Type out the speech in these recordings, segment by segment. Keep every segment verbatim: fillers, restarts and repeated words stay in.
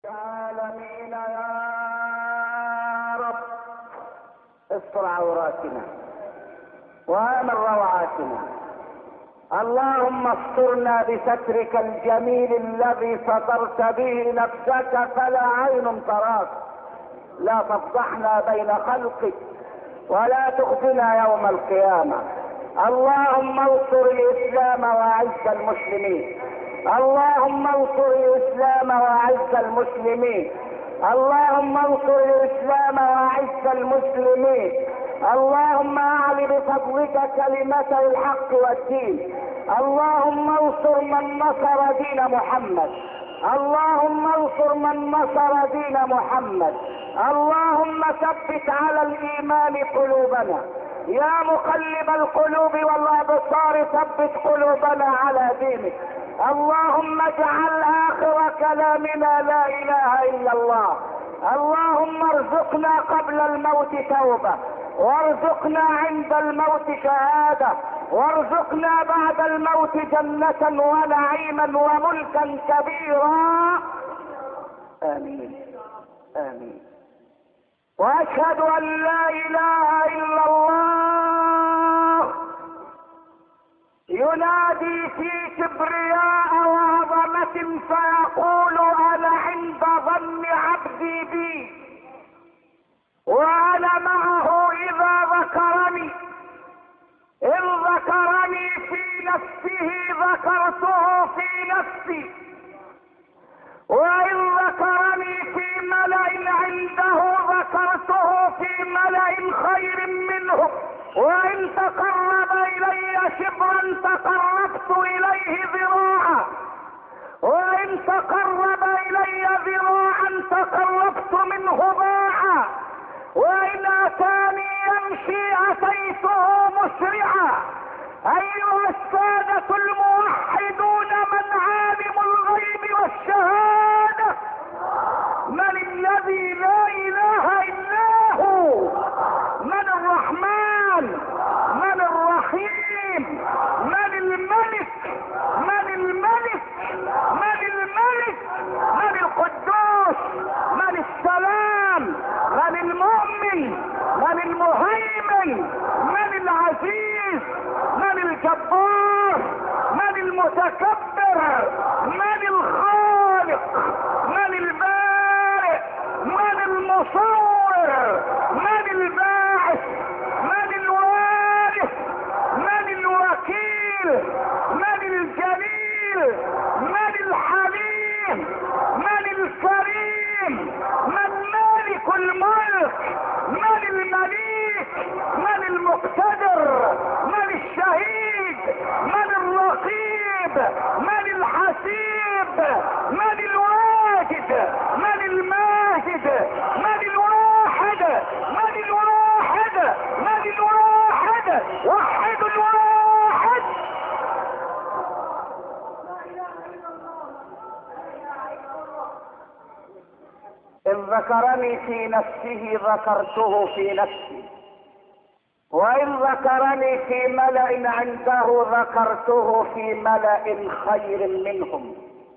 العالمين يا رب استر عوراتنا وامن روعاتنا. اللهم استرنا بسترك الجميل الذي سترت به نفسك فلا عين تراك. لا تفضحنا بين خلقك ولا تخزنا يوم القيامة. اللهم انصر الاسلام واعز المسلمين. اللهم انصر الاسلام واعز المسلمين. اللهم انصر الاسلام واعز المسلمين. اللهم اعل بفضلك كلمة الحق والدين. اللهم انصر من نصر دين محمد. اللهم انصر من نصر دين محمد. اللهم ثبت على الايمان قلوبنا. يا مقلب القلوب والابصار ثبت قلوبنا على دينك. اللهم اجعل اخر كلامنا لا اله الا الله. اللهم ارزقنا قبل الموت توبة، وارزقنا عند الموت شهادة، وارزقنا بعد الموت جنة ونعيما وملكا كبيرا. امين امين. واشهد ان لا اله الا الله ينادي في كبرياء وعظمة فيقول انا عند ظن عبدي بي وانا معه اذا ذكرني. ان ذكرني في نفسه ذكرته في نفسي، وان ذكرني في ملأ عنده ذكرته في ملأ خير منه. وان تقرب الي شبرا تقربت اليه ذراعا، وان تقرب الي ذراعا تقربت منه باعا، وان اتاني يمشي اتيته مسرعا. ايها السادة الموحدون، من عالم الغيب والشهادة؟ من الذي لا اله الا هو؟ من الرحمن؟ من الرحيم؟ من الملك؟ من الملك؟ من الملك؟ من القدوس؟ من السلام؟ من المؤمن؟ من المهيمن؟ من العزيز؟ من الجبار؟ من المتكبر؟ من الخالق؟ من البارئ؟ من المصور؟ من الباعث؟ من الوارث؟ من الوكيل؟ من الجليل؟ من الحليم؟ من الكريم؟ من مالك الملك؟ من المليك؟ من المقتدر؟ من الشهيد؟ من الرقيب؟ من الحسيب؟ من الواجد؟ من الماجد؟ من الواحد؟ من الواحد؟ من الواحد؟ وحد الواحد. إن ذكرني في نفسه ذكرته في نفسي، وإن ذكرني في ملأ عنده ذكرته في ملأ خير منهم.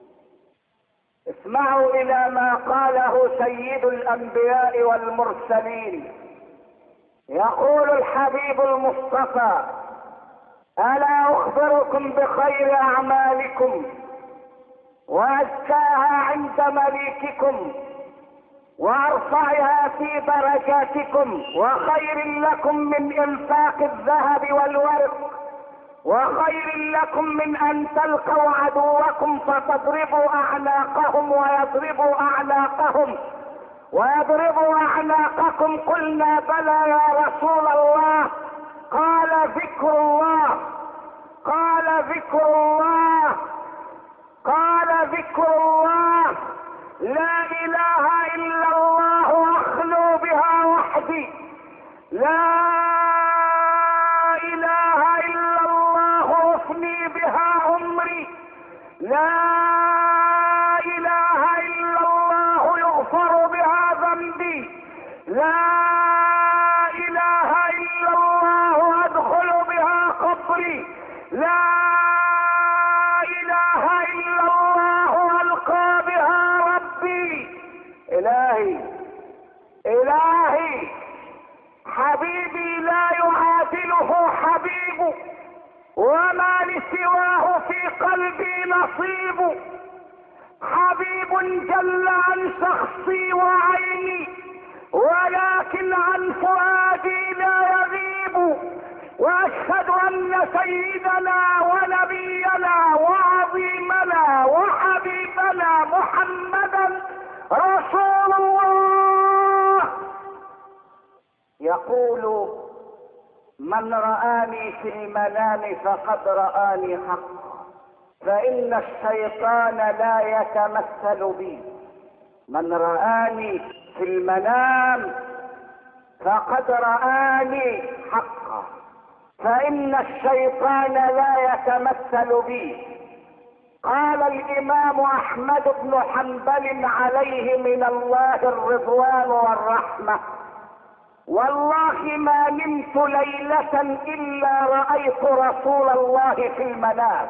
اسمعوا إلى ما قاله سيد الأنبياء والمرسلين. يقول الحبيب المصطفى: ألا أخبركم بخير أعمالكم وأزكاها عند مليككم وارفعها في درجاتكم، وخير لكم من انفاق الذهب والورق، وخير لكم من ان تلقوا عدوكم فتضربوا اعناقهم ويضربوا اعناقهم ويضربوا اعناقكم. قلنا بلى يا رسول الله. قال ذكر الله، قال ذكر الله، قال ذكر الله. لا اله الا الله اخلو بها وحدي. لا اله الا الله افني بها عمري. لا اله الا الله يغفر بها ذنبي. لا اله الا الله ادخل بها قبري. لا اله الا الله القى بها ربي. الهي الهي حبيبي لا يعادله حبيب، وما لسواه في قلبي نصيب. حبيب جل عن شخصي وعيني، ولكن عن فؤادي لا يغيب. واشهد ان سيدنا ونبينا وعظيمنا وحبيبنا محمدا رسول الله. يقول من رآني في المنام فقد رآني حقا، فإن الشيطان لا يتمثل بي. من رآني في المنام فقد رآني حقا، فإن الشيطان لا يتمثل بي. قال الإمام أحمد بن حنبل عليه من الله الرضوان والرحمة: والله ما نمت ليلة إلا رأيت رسول الله في المنام،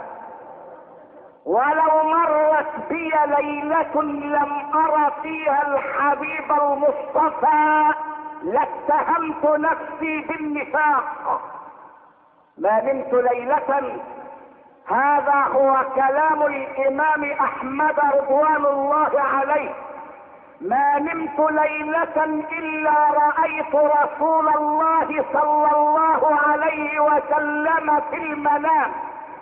ولو مرت بي ليلة لم أر فيها الحبيب المصطفى لاتهمت نفسي بالنفاق. ما نمت ليلة، هذا هو كلام الإمام أحمد رضوان الله عليه. ما نمت ليلة إلا رأيت رسول الله صلى الله عليه وسلم في المنام،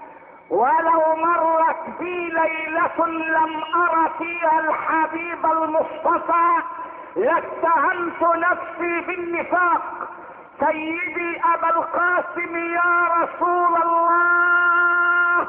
ولو مرت بي ليلة لم أر فيها الحبيب المصطفى لاتهمت نفسي بالنفاق. سيدي أبا القاسم يا رسول الله،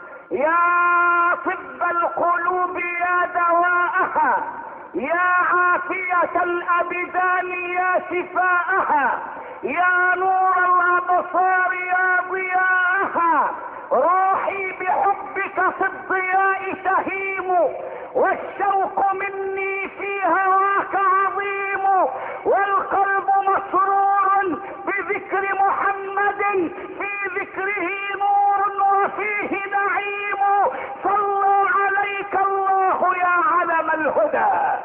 يا طب القلوب يا دواءها، يا عافية الأبدان يا شفاءها، يا نور الأبصار يا ضياءها. روحي بحبك في الضياء تهيم، والشوق مني في هواك عظيم، والقلب مسرور بذكر محمد، في ذكره نور وفيه نعيم. صلى عليك الله يا علم الهدى،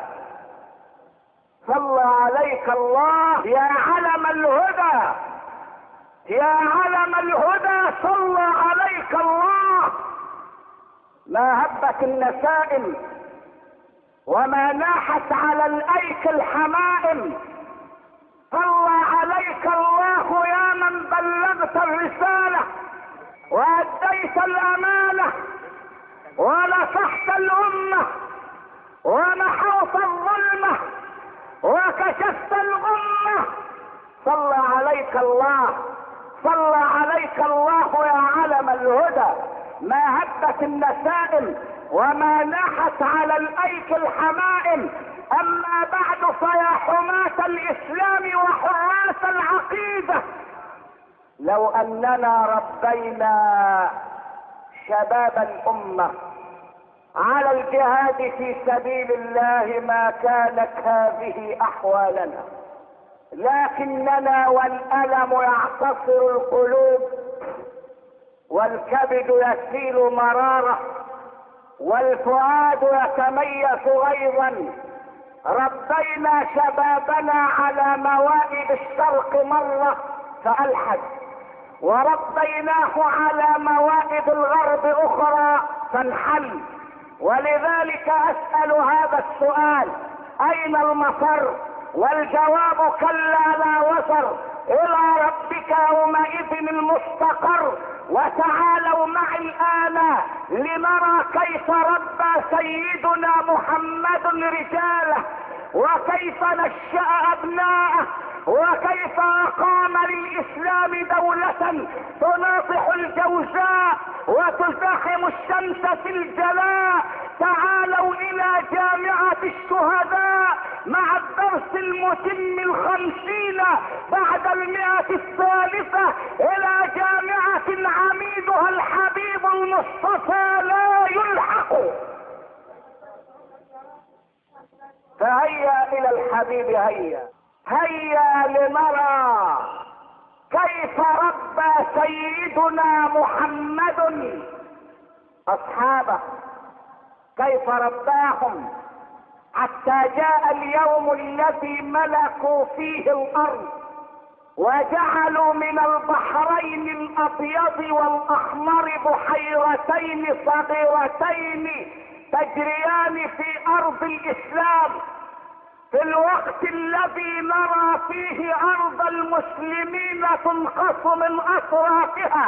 صلى عليك الله يا علم الهدى، يا علم الهدى صلى عليك الله. ما هبت النسائم وما ناحت على الايك الحمائم. صلى عليك الله يا من بلغت الرسالة واديت الامانة ونصحت الامة ومحوت الظلمة وكشفت الغمة. صلى عليك الله، صلى عليك الله يا علم الهدى. ما هبت النسائم وما ناحت على الايك الحمائم. اما بعد فيا حماة الاسلام وحراس العقيدة، لو اننا ربينا شباب الامة على الجهاد في سبيل الله ما كانت هذه احوالنا، لكننا والألم يعتصر القلوب، والكبد يسيل مرارة، والفؤاد يتميز غيظا. ربينا شبابنا على موائد الشرق مرة فألحد، وربيناه على موائد الغرب أخرى فانحل. ولذلك أسأل هذا السؤال: أين المفر؟ والجواب: كلا لا وزر، الى ربك يومئذ المستقر. وتعالوا معي الان لنرى كيف ربى سيدنا محمد رجاله، وكيف نشأ ابناءه، وكيف اقام للاسلام دولة تناطح الجوزاء وتزاحم الشمس في الجلاء. تعالوا الى جامعة الشهداء مع الدرس المتم الخمسين بعد المئة الثالثة، الى جامعة عميدها الحبيب المصطفى لا يلحق. فهيا الى الحبيب، هيا هيا لنرى كيف ربى سيدنا محمد اصحابه، كيف رباهم، حتى جاء اليوم الذي ملكوا فيه الارض وجعلوا من البحرين الابيض والاحمر بحيرتين صغيرتين تجريان في ارض الاسلام، في الوقت الذي نرى فيه ارض المسلمين تنقص من اطرافها،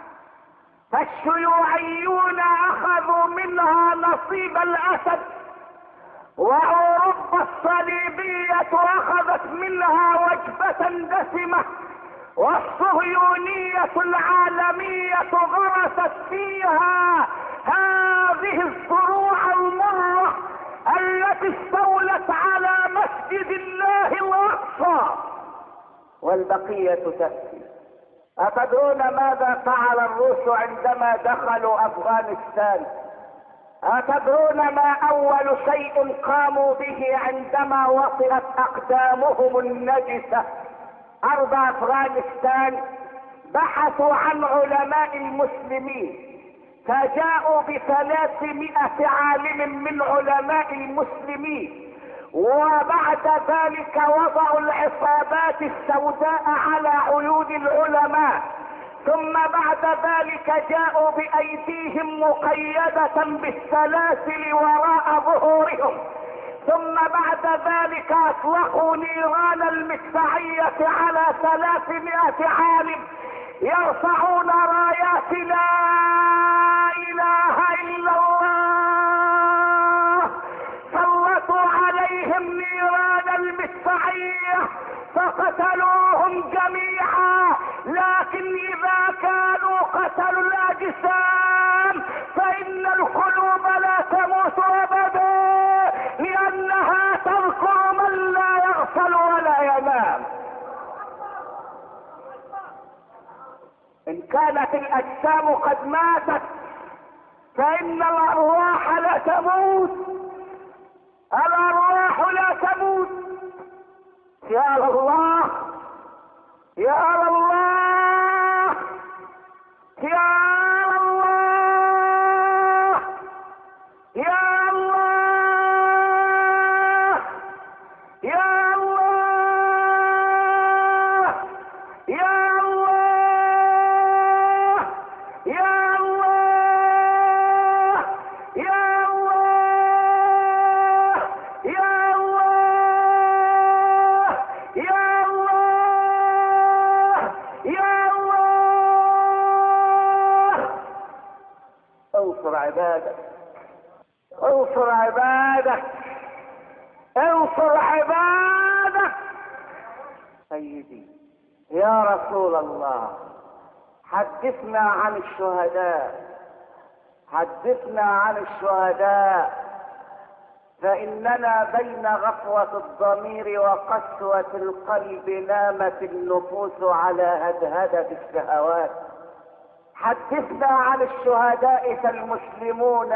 فالشيوعيون اخذوا منها نصيب الاسد، واوروبا الصليبية اخذت منها وجبة دسمة، والصهيونية العالمية غرست فيها هذه الزروع المرة التي استولت على مسجد الله الاقصى، والبقية تأتي. أتدرون ماذا فعل الروس عندما دخلوا افغانستان؟ أتدرون ما اول شيء قاموا به عندما وطئت اقدامهم النجسة ارض افغانستان؟ بحثوا عن علماء المسلمين، فجاءوا بثلاثمائة عالم من علماء المسلمين، وبعد ذلك وضعوا العصابات السوداء على عيون العلماء، ثم بعد ذلك جاءوا بايديهم مقيدة بالسلاسل وراء ظهورهم، ثم بعد ذلك اطلقوا نيران المدفعية على ثلاثمائة عالم يرفعون رايات لا اله الا الله. سلطوا عليهم نيران المدفعية فقتلوهم جميعا، لكن اذا كانوا قتلوا الاجسام فان القلوب لا تموت ابدا، لانها تذكر من لا يغفل ولا ينام. ان كانت الاجسام قد ماتت فان الارواح لا تموت، الارواح لا تموت. يا الله يا الله يا الله يا الله يا الله يا الله يا الله يا الله يا الله يا الله يا الله. انصر عبادك، انصر عبادك، انصر عبادك. سيدي يا رسول الله، حدثنا عن الشهداء، حدثنا عن الشهداء، فإننا بين غفوة الضمير وقسوة القلب نامت النفوس على هدهدة الشهوات. حدثنا عن الشهداء، فالمسلمون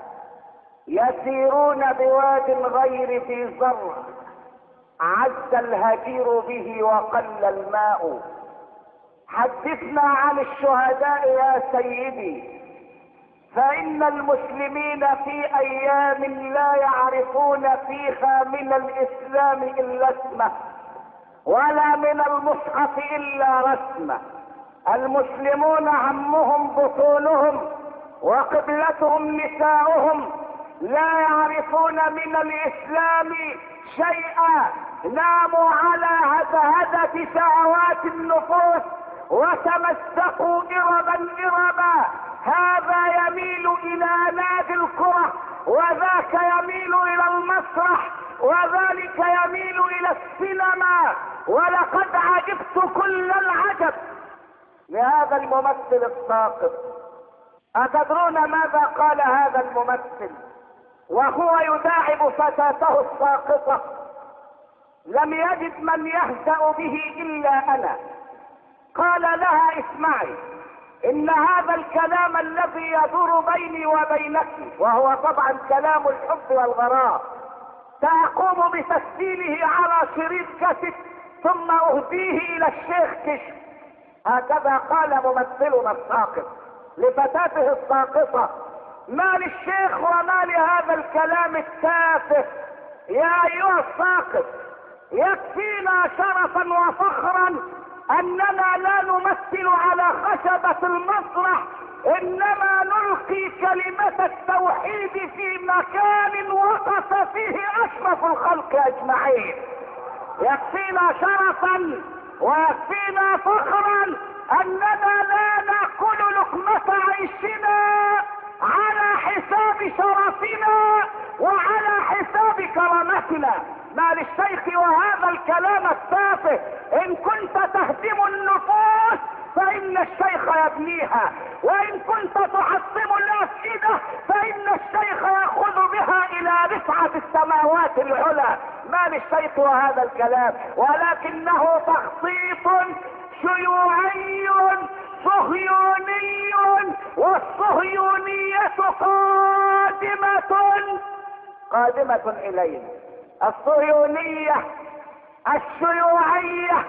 يسيرون بواد غير ذي زرع، عز الهجير به وقل الماء. حدثنا عن الشهداء يا سيدي، فإن المسلمين في أيام لا يعرفون فيها من الإسلام إلا اسمه، ولا من المصحف إلا رسمه. المسلمون همهم بطونهم وقبلتهم نساؤهم، لا يعرفون من الإسلام شيئا، ناموا على هدهدة شهوات النفوس وتمسكوا إربا إربا. هذا يميل إلى نادي الكرة، وذاك يميل إلى المسرح، وذلك يميل إلى السينما. ولقد عجبت كل العجب لهذا الممثل الساقط. أتدرون ماذا قال هذا الممثل وهو يداعب فتاته الساقطة؟ لم يجد من يهزأ به إلا أنا. قال لها: اسمعي، إن هذا الكلام الذي يدور بيني وبينك، وهو طبعا كلام الحب والغراء، سأقوم بتسجيله على شريط كاسيت ثم أهديه إلى الشيخ كشك. هكذا قال ممثلنا الساقط لفتاته الساقطة: ما للشيخ وما لهذا الكلام التافه؟ يا ايها الساقط، يكفينا شرفا وفخرا اننا لا نمثل على خشبة المسرح، انما نلقي كلمة التوحيد في مكان وقف فيه اشرف الخلق اجمعين. يكفينا شرفا ويكفينا فخرا اننا لا ناكل لقمة عيشنا على حساب شرفنا وعلى حساب كرامتنا. ما للشيخ وهذا الكلام التافه؟ ان كنت تهدم النفوس فان الشيخ يبنيها، وان كنت تحطم الافئدة فان الشيخ ياخذ بها الى رفعة السماوات العلى. ما للشيخ وهذا الكلام؟ ولكنه تخطيط شيوعي صهيوني، والصهيونية قادمة قادمة الينا. الصهيونية الشيوعية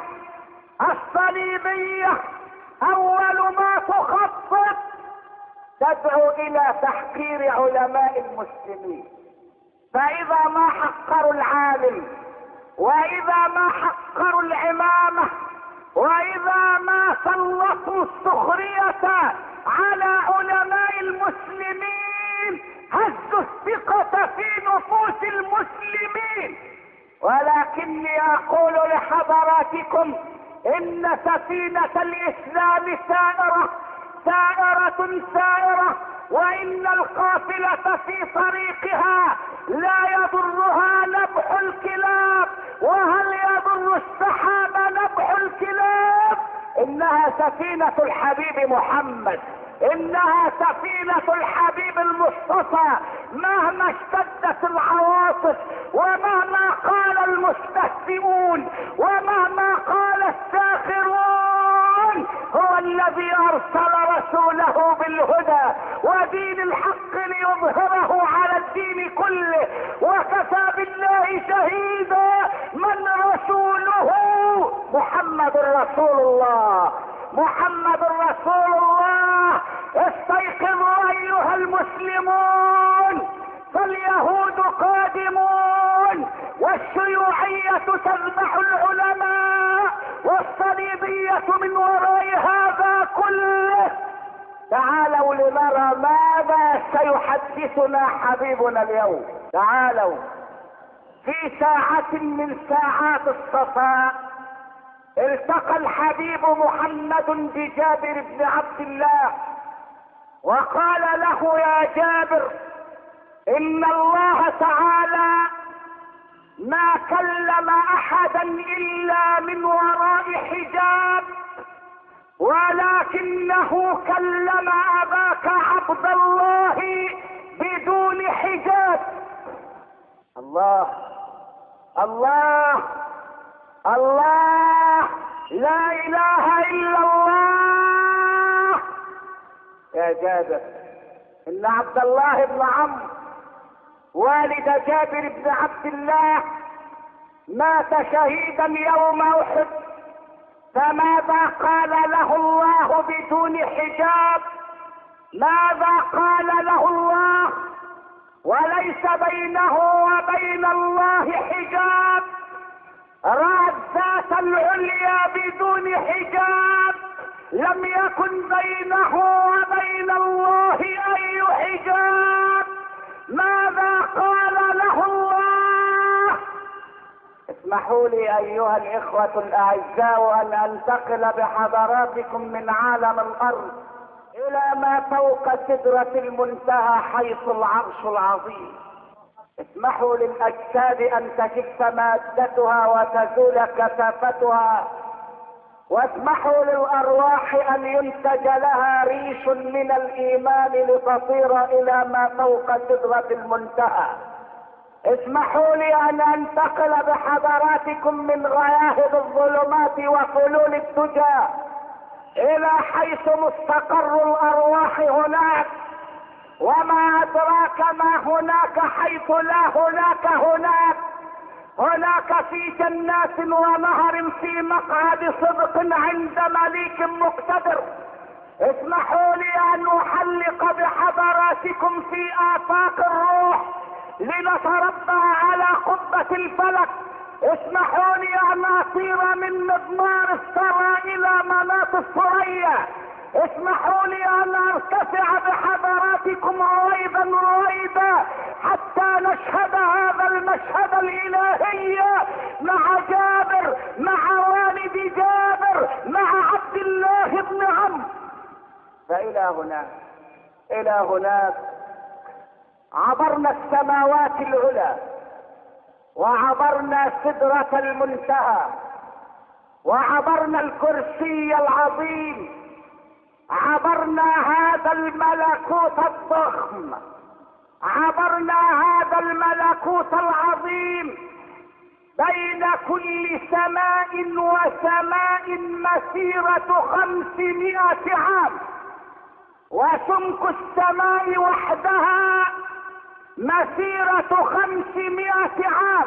الصليبية اول ما تخطط تدعو الى تحقير علماء المسلمين، فاذا ما حقروا العالم، واذا ما حقروا العمامة، واذا ما سلطوا السخرية على علماء المسلمين هزوا الثقة في نفوس المسلمين. ولكني اقول لحضراتكم ان سفينة الاسلام سائرة سائرة سائرة، وان القافلة في طريقها لا يضرها نبح الكلاب. وهل يضر السحاب نبح الكلاب؟ انها سفينة الحبيب محمد، انها سفينة الحبيب المصطفى. مهما اشتدت العواصف، ومهما قال المستهزئون، ومهما قال الساخرون، هو الذي ارسل رسوله بالهدى ودين الحق ليظهره على الدين كله، وكفى بالله شهيدا من رسوله محمد رسول الله. محمد رسول الله. استيقظوا ايها المسلمون، فاليهود قادمون، والشيوعية تذبح العلماء، والصليبية من وراء هذا كله. تعالوا لنرى ماذا سيحدثنا حبيبنا اليوم. تعالوا. في ساعة من ساعات الصفاء التقى الحبيب محمد بجابر بن عبد الله، وقال له: يا جابر، ان الله تعالى ما كلم احدا الا من وراء حجاب، ولكنه كلم اباك عبد الله بدون حجاب. الله الله الله، لا اله الا الله. يا جابر، ان عبد الله بن عمرو والد جابر بن عبد الله مات شهيدا يوم احد، فماذا قال له الله بدون حجاب؟ ماذا قال له الله وليس بينه وبين الله حجاب؟ رأى الذات العليا بدون حجاب، لم يكن بينه وبين الله اي حجاب. ماذا قال له الله؟ اسمحوا لي ايها الاخوة الاعزاء ان انتقل بحضراتكم من عالم الارض الى ما فوق سدرة المنتهى حيث العرش العظيم. اسمحوا للاجساد ان تجف مادتها وتزول كثافتها، واسمحوا للارواح ان ينتج لها ريش من الايمان لتطير الى ما فوق سدرة المنتهى. اسمحوا لي ان انتقل بحضراتكم من غياهب الظلمات وفلول الدجى الى حيث مستقر الارواح هناك. وما ادراك ما هناك حيث لا هناك هناك. هناك في جنات ونهر في مقعد صدق عند مليك مقتدر. اسمحوا لي ان احلق بحضراتكم في افاق الروح لنتربى على قبة الفلك. اسمحوا لي ان اطير من مضمار الثرى الى مناط الثريا. اسمحوا لي ان ارتفع بحضراتكم رويدا رويدا حتى نشهد هذا المشهد الالهي مع جابر، مع والد جابر، مع عبد الله بن عمرو. فالى هناك الى هناك عبرنا السماوات العلى، وعبرنا سدرة المنتهى، وعبرنا الكرسي العظيم، عبرنا هذا الملكوت الضخم، عبرنا هذا الملكوت العظيم. بين كل سماء وسماء مسيرة خمسمائة عام، وسمك السماء وحدها مسيرة خمسمائة عام،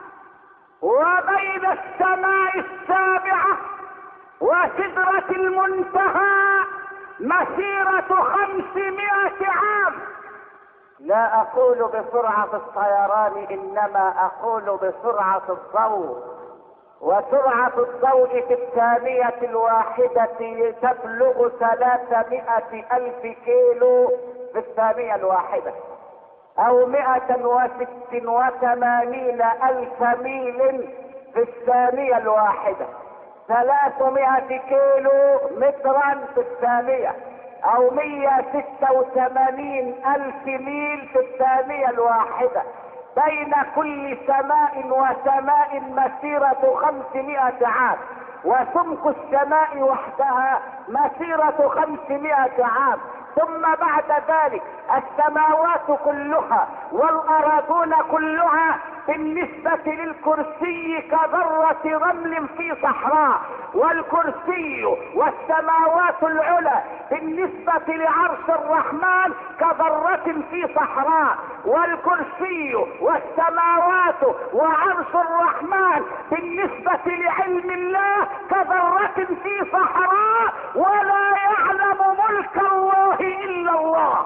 وبين السماء السابعة وسدرة المنتهى مسيرة خمسمائة عام. لا اقول بسرعة الطيران، انما اقول بسرعة الضوء، وسرعة الضوء في الثانية الواحدة تبلغ ثلاثمائة الف كيلو في الثانية الواحدة، او مائة وست وثمانين الف ميل في الثانية الواحدة. ثلاثمائة كيلو مترا في الثانية، او مائة وستة وثمانين الف ميل في الثانية الواحدة. بين كل سماء وسماء مسيرة خمسمائة عام، وسمك السماء وحدها مسيرة خمسمائة عام. ثم بعد ذلك السماوات كلها والأراضون كلها بالنسبة للكرسي كذرة رمل في صحراء، والكرسي والسماوات العلى بالنسبة لعرش الرحمن كذرة في صحراء، والكرسي والسماوات وعرش الرحمن بالنسبة لعلم الله كذرة في صحراء. ولا يعلم ملك الله إلا الله،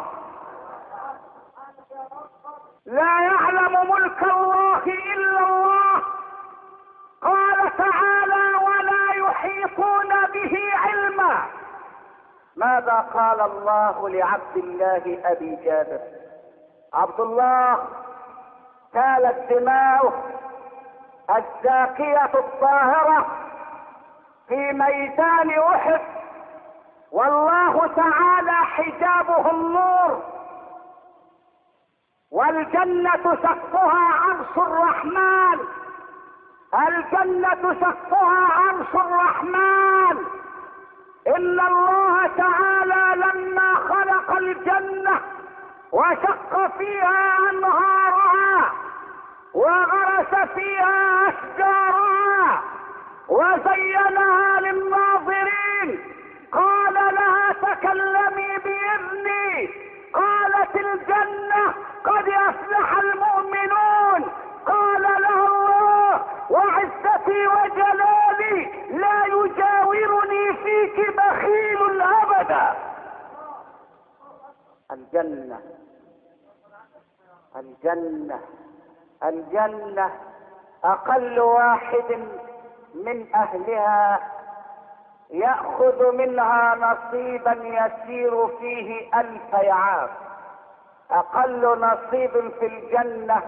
لا يعلم ملك الله إلا الله. قال تعالى: ولا يحيطون به علما. ماذا قال الله لعبد الله أبي جابر؟ عبد الله سالت دماؤه الزاكية الطاهرة في ميدان أحد، والله تعالى حجابه النور، والجنة سقفها عرش الرحمن، الجنة سقفها عرش الرحمن. إن الله تعالى لما خلق الجنة وشق فيها أنهارها وغرس فيها أشجارها وزينها للناظرين، قال لها: تكلمي بإذني. قالت الجنة: قد أفلح المؤمنون. قال لها الله: وعزتي وجلالي لا يجاورني فيك بخيل أبدا. الجنة الجنة الجنة أقل واحد من أهلها يأخذ منها نصيبا يسير فيه ألف عام. أقل نصيب في الجنة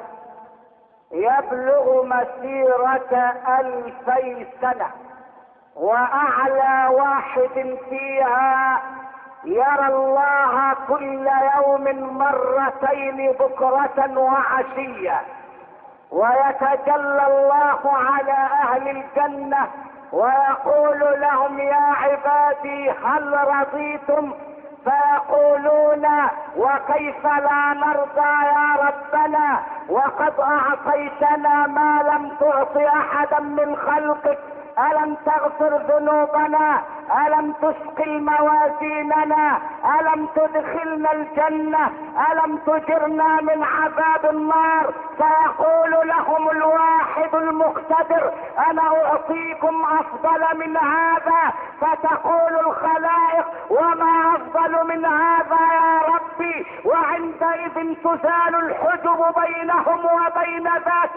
يبلغ مسيرة ألفي سنة، وأعلى واحد فيها يرى الله كل يوم مرتين بكرة وعشية، ويتجلى الله على أهل الجنة ويقول لهم: يا عبادي هل رضيتم؟ فيقولون: وكيف لا نرضى يا ربنا، وقد اعطيتنا ما لم تعط احدا من خلقك. الم تغفر ذنوبنا؟ الم تثقل موازيننا؟ الم تدخلنا الجنة؟ الم تجرنا من عذاب النار؟ فيقول لهم الواحد المقتدر: انا اعطيكم افضل من هذا. فتقول الخلائق: وما افضل من هذا يا رب؟ ربي، وعندئذ تزال الحجب بينهم وبين ذات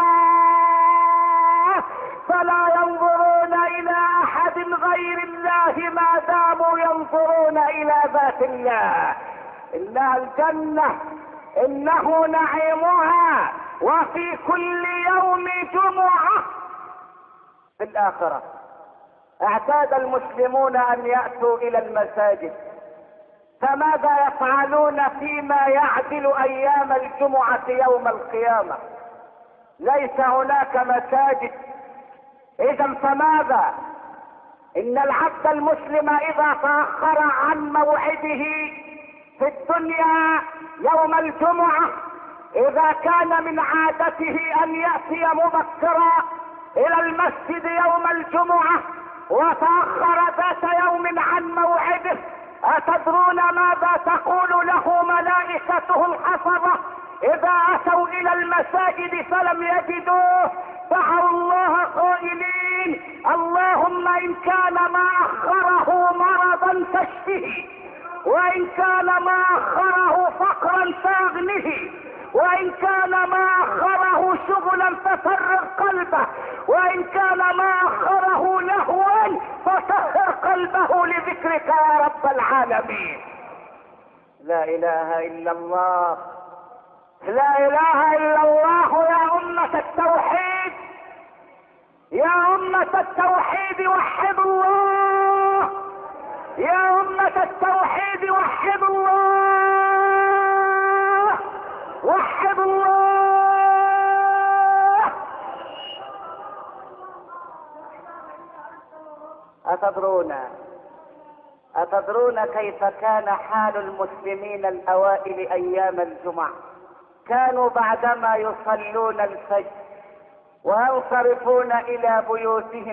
الله، فلا ينظرون الى احد غير الله ما داموا ينظرون الى ذات الله. انها الجنة، انه نعيمها، وفي كل يوم جمعة. في الاخرة اعتاد المسلمون ان يأتوا الى المساجد، فماذا يفعلون فيما يعدل ايام الجمعة يوم القيامة؟ ليس هناك مساجد. اذا فماذا؟ ان العبد المسلم اذا تأخر عن موعده في الدنيا يوم الجمعة، اذا كان من عادته ان يأتي مبكرا الى المسجد يوم الجمعة وتأخر ذات يوم عن موعده، أتدرون ماذا تقول له ملائكته الحفظة إذا أتوا إلى المساجد فلم يجدوه؟ دعوا الله قائلين: اللهم إن كان ما أخره مرضا فاشفه، وإن كان ما أخره فقرا فاغنه، وإن كان ما أخره شغلا ففرغ قلبه، وإن كان ما أخره لهوا فطهر قلبه لذكرك يا رب العالمين. لا إله إلا الله، لا إله إلا الله. يا أمة التوحيد، يا أمة التوحيد وحدوا الله، يا أمة التوحيد وحدوا الله، وحدوا الله. أتدرون أتدرون كيف كان حال المسلمين الأوائل أيام الجمعة؟ كانوا بعدما يصلون الفجر وينصرفون إلى بيوتهم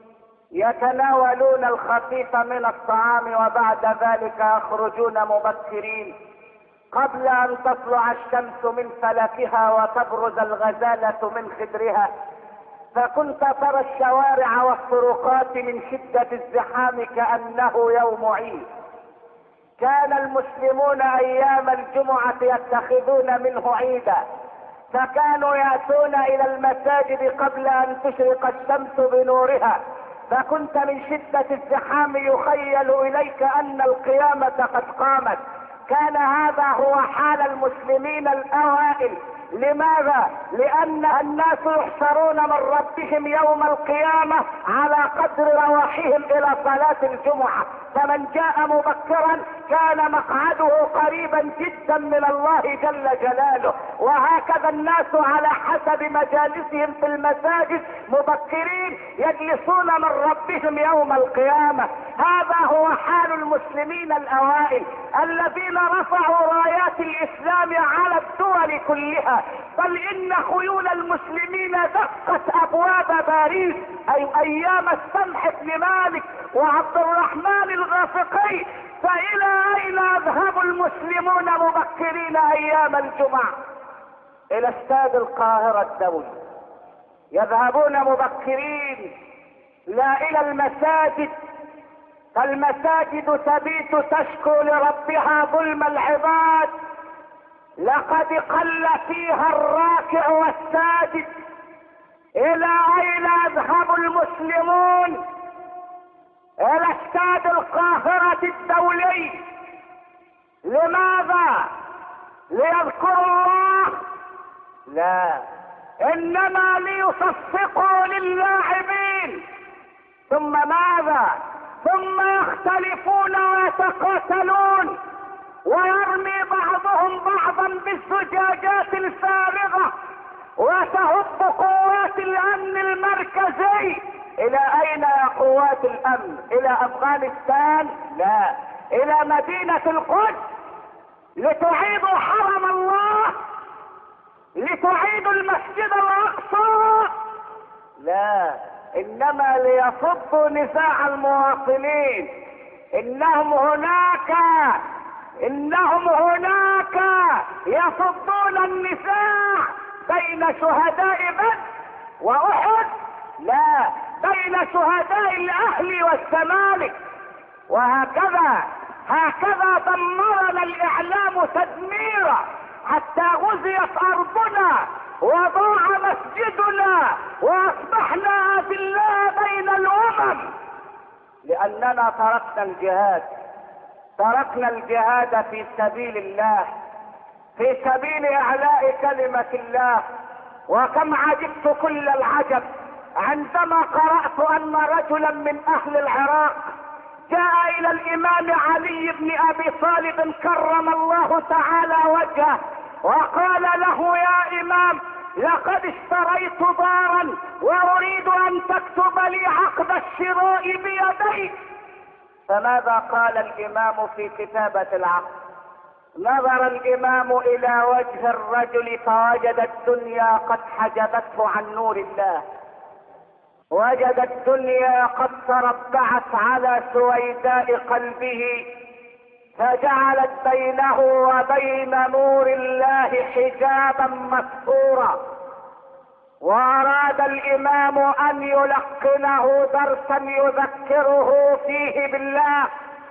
يتناولون الخفيف من الطعام، وبعد ذلك يخرجون مبكرين قبل أن تطلع الشمس من فلكها وتبرز الغزالة من خدرها، فكنت ترى الشوارع والطرقات من شدة الزحام كأنه يوم عيد. كان المسلمون أيام الجمعة يتخذون منه عيدا، فكانوا يأتون إلى المساجد قبل أن تشرق الشمس بنورها، فكنت من شدة الزحام يخيل إليك أن القيامة قد قامت. كان هذا هو حال المسلمين الأوائل. لماذا؟ لأن الناس يحشرون من ربهم يوم القيامة على قدر رواحهم إلى صلاة الجمعة، فمن جاء مبكرا كان مقعده قريبا جدا من الله جل جلاله. وهكذا الناس على حسب مجالسهم في المساجد مبكرين يجلسون من ربهم يوم القيامة. هذا هو حال المسلمين الأوائل الذين رفعوا رايات الإسلام على الدول كلها، بل إن خيول المسلمين دقت أبواب باريس أي أيام السمح بن مالك وعبد الرحمن الغافقي. فإلى أين يذهب المسلمون مبكرين أيام الجمعة؟ إلى استاد القاهرة الدولي يذهبون مبكرين، لا إلى المساجد، فالمساجد تبيت تشكو لربها ظلم العباد. لقد قل فيها الراكع والساجد. إلى أين يذهب المسلمون؟ إلى استاد القاهرة الدولي. لماذا؟ ليذكروا الله؟ لا، إنما ليصفقوا للاعبين. ثم ماذا؟ ثم يختلفون ويتقاتلون، ويرمي بعضهم بعضا بالزجاجات الفارغة، وتهب قوات الامن المركزي. الى اين يا قوات الامن؟ الى افغانستان؟ لا، الى مدينة القدس لتعيدوا حرم الله، لتعيدوا المسجد الاقصى؟ لا، انما ليصدوا نزاع المواطنين. انهم هناك انهم هناك يصدون النزاع بين شهداء بدر واحد، لا، بين شهداء الاهلي والزمالك. وهكذا هكذا دمرنا الاعلام تدميرا حتى غزيت ارضنا وضاع مسجدنا واصبحنا اذلاء بين الامم، لاننا تركنا الجهاد. تركنا الجهاد في سبيل الله، في سبيل اعلاء كلمة الله. وكم عجبت كل العجب عندما قرأت ان رجلا من اهل العراق جاء الى الامام علي بن ابي طالب كرم الله تعالى وجهه وقال له: يا امام، لقد اشتريت دارا واريد ان تكتب لي عقد الشراء بيديك. فماذا قال الامام في كتابة العقد؟ نظر الامام الى وجه الرجل فوجد الدنيا قد حجبته عن نور الله، وجد الدنيا قد تربعت على سويداء قلبه، فجعلت بينه وبين نور الله حجابا مستورا. واراد الامام ان يلقنه درسا يذكره فيه بالله،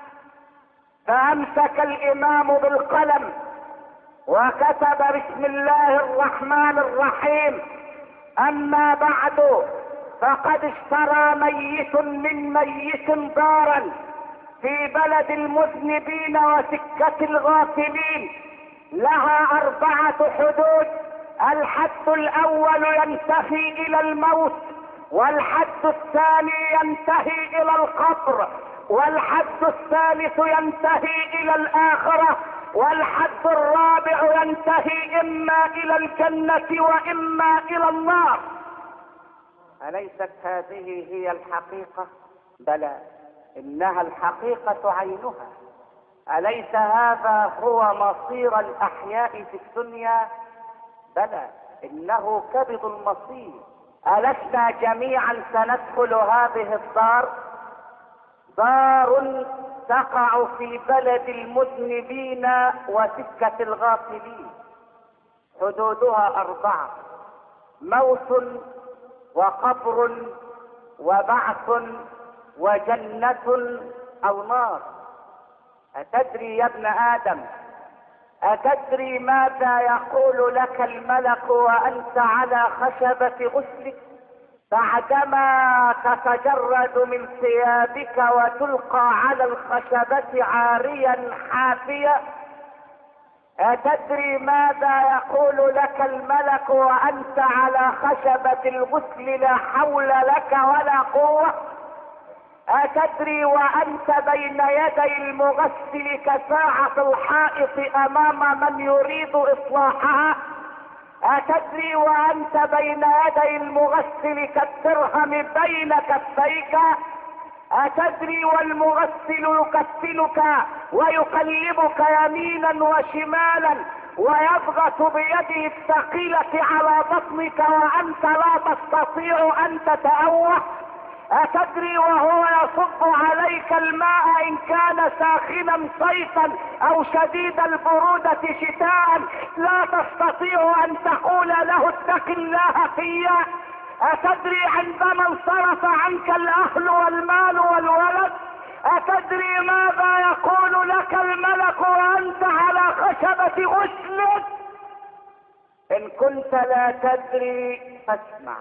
فامسك الامام بالقلم وكتب: بسم الله الرحمن الرحيم، اما بعد، فقد اشترى ميت من ميت دارا في بلد المذنبين وسكة الغافلين، لها اربعة حدود. الحد الاول ينتهي الى الموت، والحد الثاني ينتهي الى القبر، والحد الثالث ينتهي الى الاخرة، والحد الرابع ينتهي اما الى الجنة واما الى النار. أليست هذه هي الحقيقة؟ بلى، إنها الحقيقة عينها. أليس هذا هو مصير الأحياء في الدنيا؟ بلى، إنه كبد المصير. ألسنا جميعا سندخل هذه الدار؟ دار تقع في بلد المذنبين وسكة الغافلين، حدودها أربعة: موت وقبر وبعث وجنة او نار. اتدري يا ابن ادم، اتدري ماذا يقول لك الملك وانت على خشبة غسلك بعدما تتجرد من ثيابك وتلقى على الخشبة عاريا حافيا؟ أتدري ماذا يقول لك الملك وأنت على خشبة الغسل لا حول لك ولا قوة؟ أتدري وأنت بين يدي المغسل كساعة الحائط أمام من يريد إصلاحها؟ أتدري وأنت بين يدي المغسل كالدرهم بين كفيك؟ أتدري والمغسل يكفلك ويقلبك يمينا وشمالا ويضغط بيده الثقيلة على بطنك وأنت لا تستطيع أن تتأوه؟ أتدري وهو يصب عليك الماء إن كان ساخنا صيفا أو شديد البرودة شتاء لا تستطيع أن تقول له اتق الله فيا؟ أتدري عندما انصرف عنك الأهل والمال والولد أتدري ماذا يقول لك الملك وأنت على خشبة غسلك؟ إن كنت لا تدري فاسمع.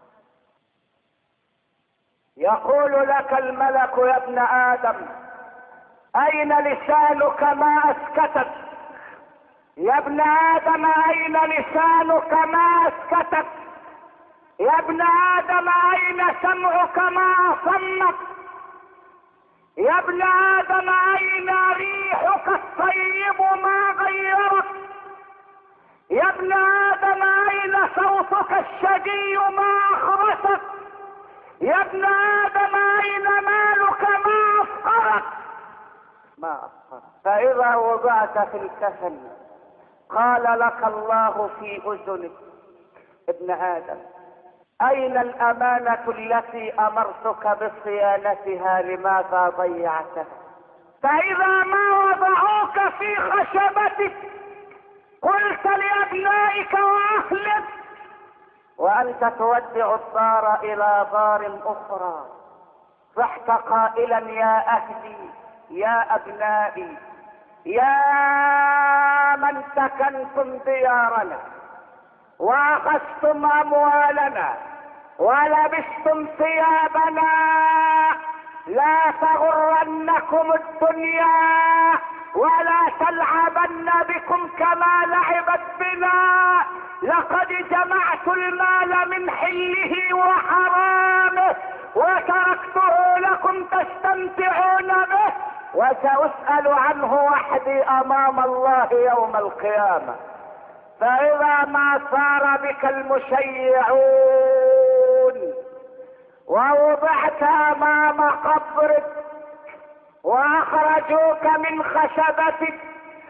يقول لك الملك: يا ابن آدم، أين لسانك ما أسكتك؟ يا ابن آدم، أين لسانك ما أسكتك؟ يا ابن آدم، أين سمعك ما أصمك؟ يا ابن آدم، أين ريحك الطيب ما غيرك؟ يا ابن آدم، أين صوتك الشجي ما أخرسك؟ يا ابن آدم، أين مالك ما أفقرك؟ ما أفقرك. فإذا وضعت في الكفن قال لك الله في أذنك: ابن آدم، أين الأمانة التي أمرتك بصيانتها؟ لماذا ضيعتها؟ فإذا ما وضعوك في خشبتك قلت لأبنائك وأهلك وأنت تودع الدار إلى دار أخرى، صحت قائلا: يا أهلي يا ابنائي، يا من سكنتم ديارنا واخذتم اموالنا ولبستم ثيابنا، لا تغرنكم الدنيا ولا تلعبن بكم كما لعبت بنا. لقد جمعت المال من حله وحرامه وتركته لكم تستمتعون به، وسأسأل عنه وحدي امام الله يوم القيامة. فاذا ما صار بك المشيعون ووضعت امام قبرك واخرجوك من خشبتك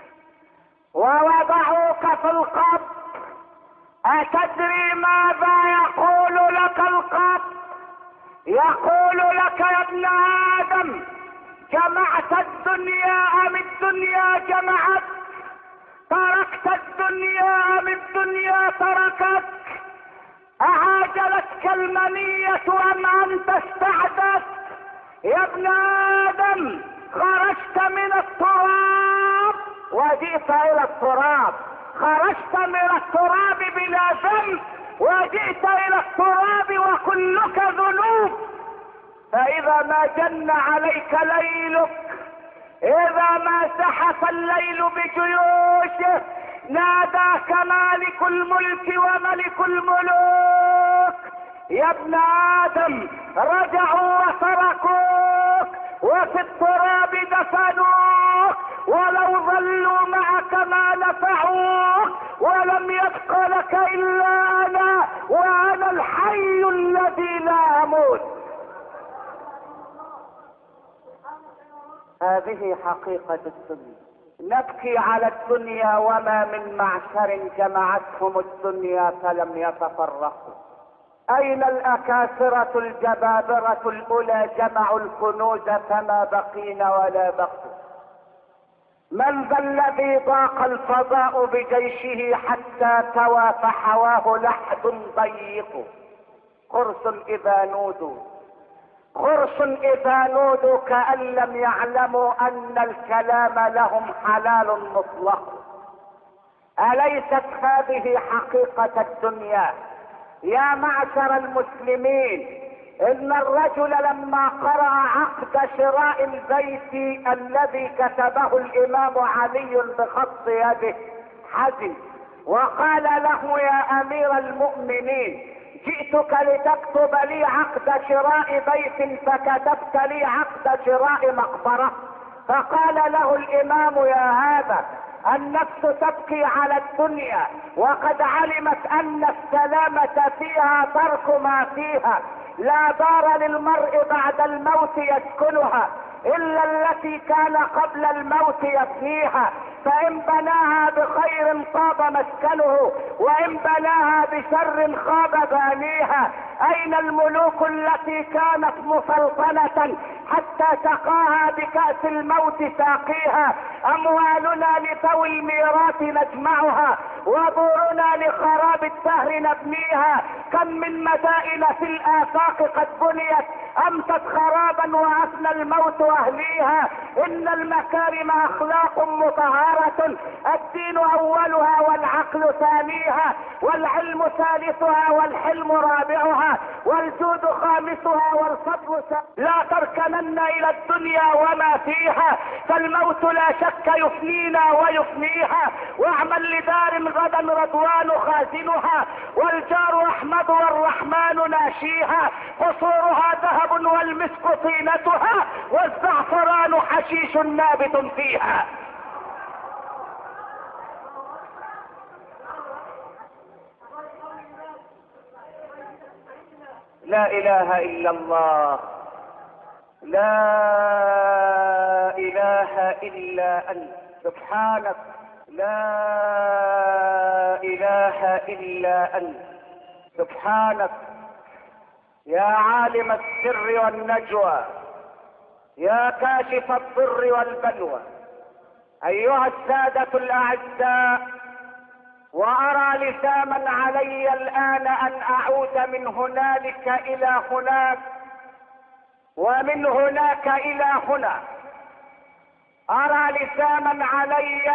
ووضعوك في القبر، اتدري ماذا يقول لك القبر؟ يقول لك يا ابن ادم، جمعت الدنيا ام الدنيا جمعت؟ تركت الدنيا ام الدنيا تركت؟ اعاجلتك المنية ام انت استعدت؟ يا ابن ادم، خرجت من التراب وجئت الى التراب، خرجت من التراب بلا ذنب وجئت الى التراب وكلك ذنوب. فاذا ما جن عليك ليلك، اذا ما زحف الليل بجيوشه، ناداك مالك الملك وملك الملوك: يا ابن ادم، رجعوا وتركوك وفي التراب دفنوك، ولو ظلوا معك ما نفعوك، ولم يبق لك الا انا، وانا الحي الذي لا اموت. هذه حقيقة الدنيا. نبكي على الدنيا وما من معشر جمعتهم الدنيا فلم يتفرقوا. اين الاكاسرة الجبابرة الاولى جمعوا الكنوز فما بقين ولا بقوا؟ من ذا الذي ضاق الفضاء بجيشه حتى توى فحواه لحد ضيق؟ قرص اذا نودوا، قرص اذا نودوا كأن لم يعلموا ان الكلام لهم حلال مطلق. اليست هذه حقيقة الدنيا؟ يا معشر المسلمين، ان الرجل لما قرأ عقد شراء البيت الذي كتبه الامام علي بخط يده حزن، وقال له: يا امير المؤمنين، جئتك لتكتب لي عقد شراء بيت فكتبت لي عقد شراء مقبرة. فقال له الامام: يا هذا، النفس تبكي على الدنيا وقد علمت ان السلامة فيها ترك ما فيها. لا دار للمرء بعد الموت يسكنها الا التي كان قبل الموت يبنيها، فان بناها بخير طاب مسكنه وان بناها بشر خاب بانيها. اين الملوك التي كانت مسلطنة حتى سقاها بكأس الموت ساقيها؟ اموالنا لذوي الميراث نجمعها وبورنا لخراب الدهر نبنيها. كم من مدائن في الافاق قد بنيت امست خرابا وافنى الموت اهليها. ان المكارم اخلاق مطهرة، الدين اولها والعقل ثانيها، والعلم ثالثها والحلم رابعها، والجود خامسها والفضل س... لا تركنن الى الدنيا وما فيها، فالموت لا شك يفنينا ويفنيها. واعمل لدار غدا رضوان خازنها، والجار احمد والرحمن ناشيها. قصورها ذهب والمسك طينتها، والزعفران حشيش نابت فيها. لا اله الا الله، لا اله الا انت سبحانك، لا اله الا انت سبحانك. يا عالم السر والنجوى، يا كاشف الضر والبلوى، ايها السادة الاعزاء، وارى لزاما علي الان ان اعود من هنالك الى هناك ومن هناك الى هنا، ارى لزاما علي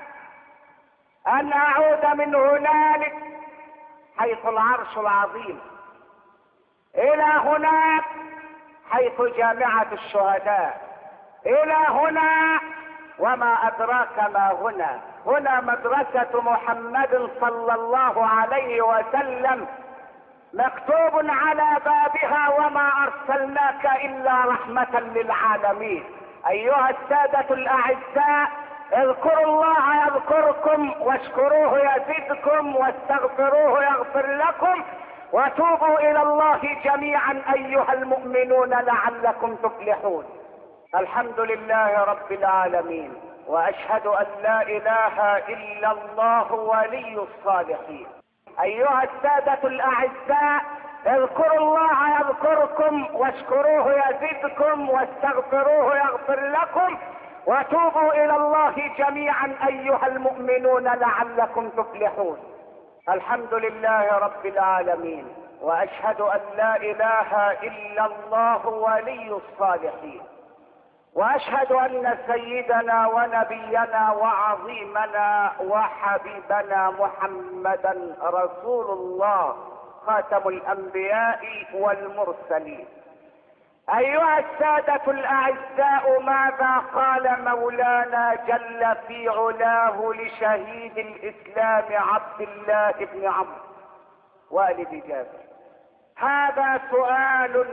ان اعود من هنالك حيث العرش العظيم الى هناك حيث جامعة الشهداء، الى هنا وما ادراك ما هنا. هنا مدرسة محمد صلى الله عليه وسلم، مكتوب على بابها وما ارسلناك الا رحمة للعالمين. ايها السادة الاعزاء، اذكروا الله يذكركم، واشكروه يزدكم، واستغفروه يغفر لكم، وتوبوا الى الله جميعا ايها المؤمنون لعلكم تفلحون. الحمد لله رب العالمين، واشهد ان لا اله الا الله ولي الصالحين. ايها السادة الاعزاء، اذكروا الله يذكركم، واشكروه يزدكم، واستغفروه يغفر لكم، وتوبوا الى الله جميعا ايها المؤمنون لعلكم تفلحون. الحمد لله رب العالمين، واشهد ان لا اله الا الله ولي الصالحين، واشهد ان سيدنا ونبينا وعظيمنا وحبيبنا محمدا رسول الله خاتم الانبياء والمرسلين. ايها السادة الاعزاء، ماذا قال مولانا جل في علاه لشهيد الاسلام عبد الله بن عمرو والد جابر؟ هذا سؤال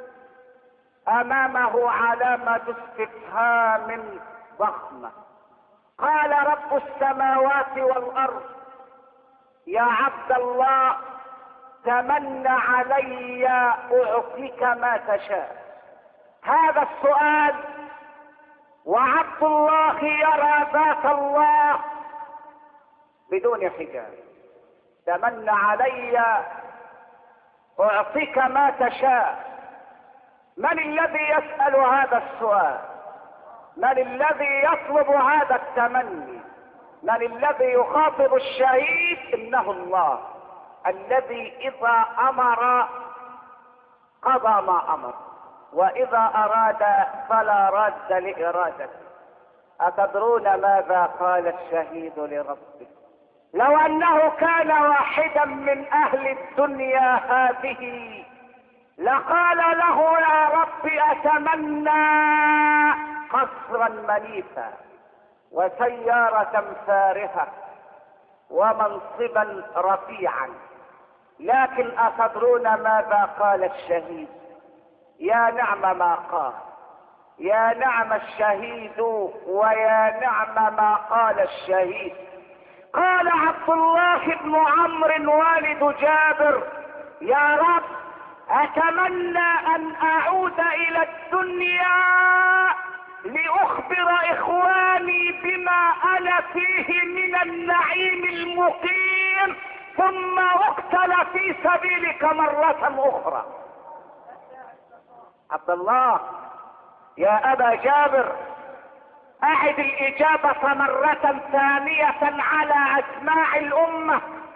امامه علامة استفهام ضخمة. قال رب السماوات والارض: يا عبد الله، تمن علي اعطيك ما تشاء. هذا السؤال وعبد الله يرى ذات الله بدون حجاب. تمن علي اعطيك ما تشاء. من الذي يسأل هذا السؤال؟ من الذي يطلب هذا التمني؟ من الذي يخاطب الشهيد؟ انه الله الذي اذا امر قضى ما امر، واذا اراد فلا راد لارادته. اتدرون ماذا قال الشهيد لربه؟ لو انه كان واحدا من اهل الدنيا هذه لقال له: يا رب اتمنى قصرا منيفا وسيارة فارهة ومنصبا رفيعا. لكن أتدرون ماذا قال الشهيد؟ يا نعم ما قال، يا نعم الشهيد، ويا نعم ما قال الشهيد. قال عبد الله بن عمرو والد جابر: يا رب اتمنى ان اعود الى الدنيا لاخبر اخواني بما انا فيه من النعيم المقيم، ثم اقتل في سبيلك مرة اخرى. عبد الله يا ابا جابر، اعد الاجابة مرة ثانية على اسماع الامة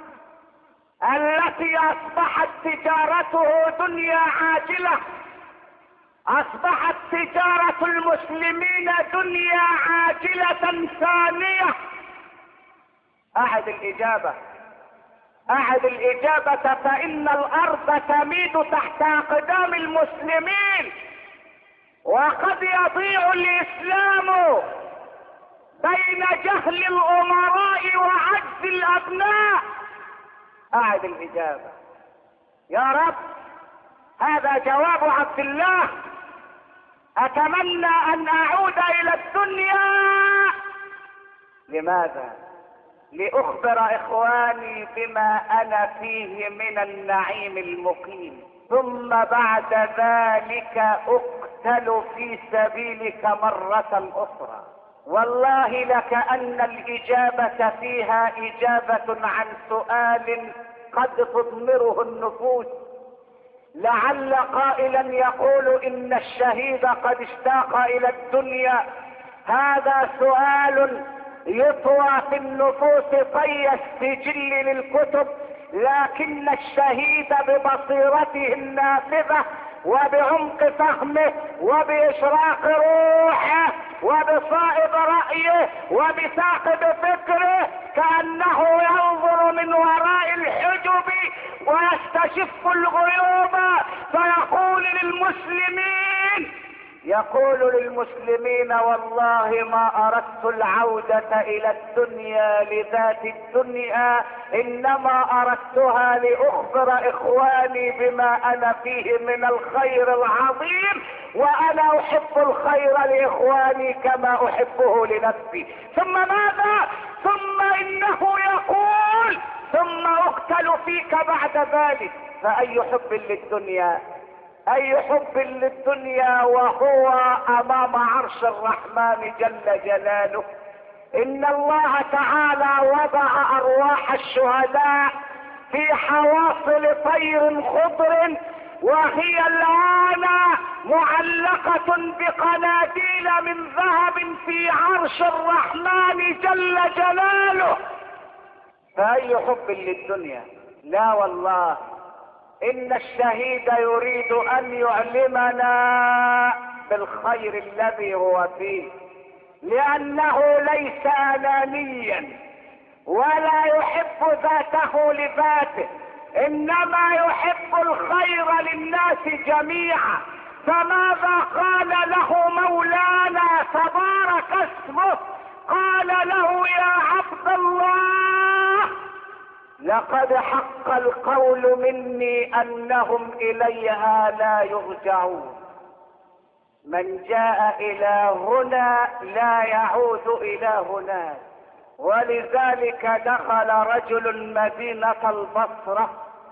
التي اصبحت تجارته دنيا عاجلة، اصبحت تجارة المسلمين دنيا عاجلة ثانية. اعد الاجابة، اعد الاجابة، فان الارض تميد تحت اقدام المسلمين، وقد يضيع الاسلام بين جهل الامراء وعجز الابناء. اعد الاجابة يا رب. هذا جواب عبد الله: اتمنى ان اعود الى الدنيا. لماذا؟ لاخبر اخواني بما انا فيه من النعيم المقيم، ثم بعد ذلك اقتل في سبيلك مرة اخرى. والله لكأن الاجابة فيها اجابة عن سؤال قد تضمره النفوس. لعل قائلا يقول ان الشهيد قد اشتاق الى الدنيا. هذا سؤال يطوى في النفوس طي السجل للكتب، لكن الشهيد ببصيرته النافذة وبعمق فهمه وبإشراق روحه وبصائب رأيه وبثاقب فكره، كأنه ينظر من وراء الحجب ويستشف الغيوب، فيقول للمسلمين يقول للمسلمين والله ما اردت العودة الى الدنيا لذات الدنيا، انما اردتها لاخبر اخواني بما انا فيه من الخير العظيم، وانا احب الخير لاخواني كما احبه لنفسي. ثم ماذا؟ ثم انه يقول ثم اقتل فيك بعد ذلك. فاي حب للدنيا، اي حب للدنيا وهو امام عرش الرحمن جل جلاله. ان الله تعالى وضع ارواح الشهداء في حواصل طير خضر، وهي الان معلقة بقناديل من ذهب في عرش الرحمن جل جلاله. فاي حب للدنيا؟ لا والله، ان الشهيد يريد ان يعلمنا بالخير الذي هو فيه، لانه ليس انانيا ولا يحب ذاته لذاته، انما يحب الخير للناس جميعا. فماذا قال له مولانا تبارك اسمه؟ قال له يا عبد الله لقد حق القول مني انهم اليها لا يرجعون. من جاء الى هنا لا يعود الى هناك. ولذلك دخل رجل مدينة البصرة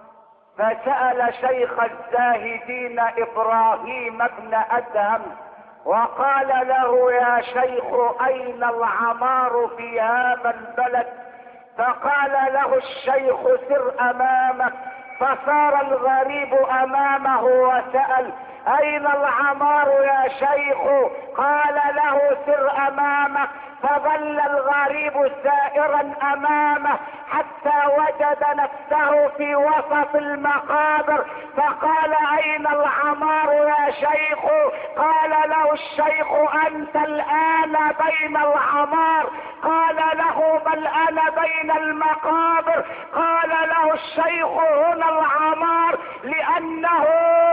فسأل شيخ الزاهدين ابراهيم بن ادهم وقال له يا شيخ اين العمار في هذا البلد؟ فقال له الشيخ سر امامك. فصار الغريب امامه وسأل اين العمار يا شيخ؟ قال له سر امامك. فظل الغريب سائرا امامه حتى وجد نفسه في وسط المقابر، فقال اين العمار يا شيخ؟ قال له الشيخ انت الان بين العمار. قال له بل انا بين المقابر. قال له الشيخ هنا العمار لانه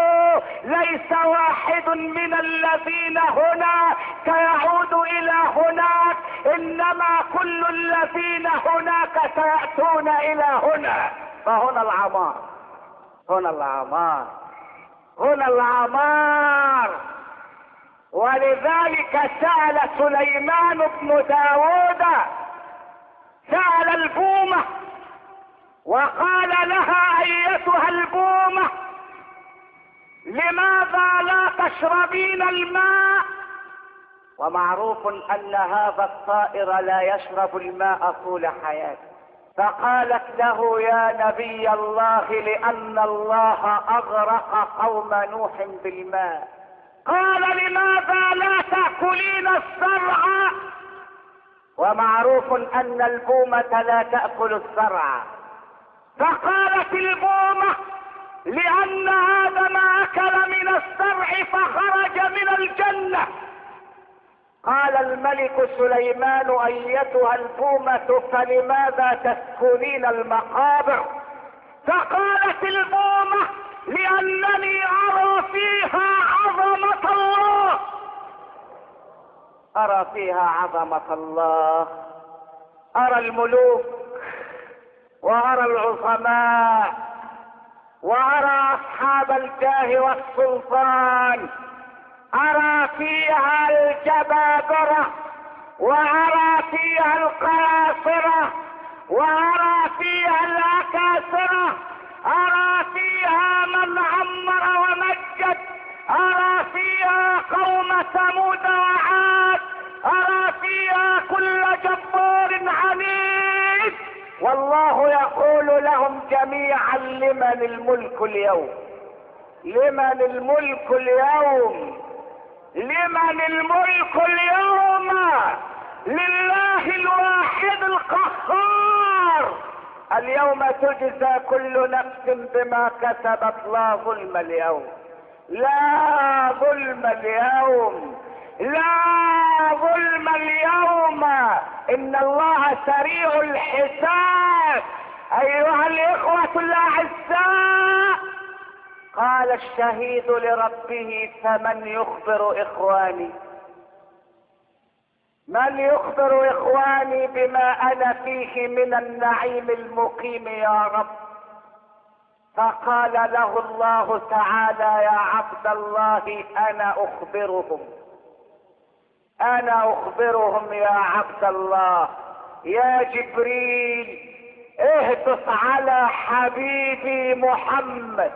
ليس واحد من الذين هنا سيعود الى هناك، انما كل الذين هناك سيأتون الى هنا. فهنا العمار، هنا العمار، هنا العمار. ولذلك سأل سليمان بن داود، سأل البومة وقال لها ايتها البومة لماذا لا تشربين الماء؟ ومعروف ان هذا الطائر لا يشرب الماء طول حياته. فقالت له يا نبي الله لان الله اغرق قوم نوح بالماء. قال لماذا لا تأكلين الزرع؟ ومعروف ان البومة لا تأكل الزرع. فقالت البومة لان آدم اكل من الزرع فخرج من الجنة. قال الملك سليمان ايتها البومة فلماذا تسكنين المقابر؟ فقالت البومة لانني ارى فيها عظمة الله، ارى فيها عظمة الله. ارى الملوك وارى العظماء وارى اصحاب الجاه والسلطان، ارى فيها الجبابرة وارى فيها القياصرة وارى فيها الاكاسرة، ارى فيها من عمر ومجد، ارى فيها قوم ثمود وعاد، ارى فيها كل جبار عنيد. والله يقول لهم جميعا لمن الملك اليوم؟ لمن الملك اليوم؟ لمن الملك اليوم؟ لله الواحد القهار. اليوم تجزى كل نفس بما كسبت، لا ظلم اليوم، لا ظلم اليوم. لا ظلم اليوم، ان الله سريع الحساب. ايها الاخوة الاعزاء، قال الشهيد لربه: فمن يخبر اخواني؟ من يخبر اخواني بما انا فيه من النعيم المقيم يا رب؟ فقال له الله تعالى: يا عبد الله، انا اخبرهم، انا اخبرهم يا عبد الله. يا جبريل، اهبط على حبيبي محمد،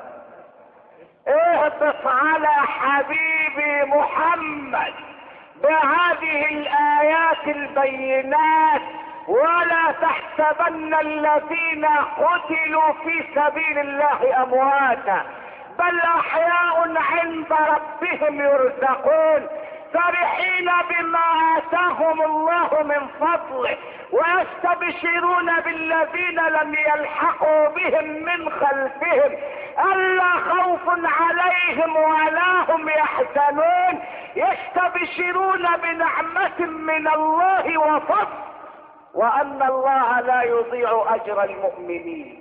اهبط على حبيبي محمد بهذه الايات البينات، ولا تحسبن الذين قتلوا في سبيل الله امواتا بل احياء عند ربهم يرزقون، فرحين بما اتاهم الله من فضله، ويستبشرون بالذين لم يلحقوا بهم من خلفهم الا خوف عليهم ولا هم يحزنون، يستبشرون بنعمة من الله وفضل، وان الله لا يضيع اجر المؤمنين.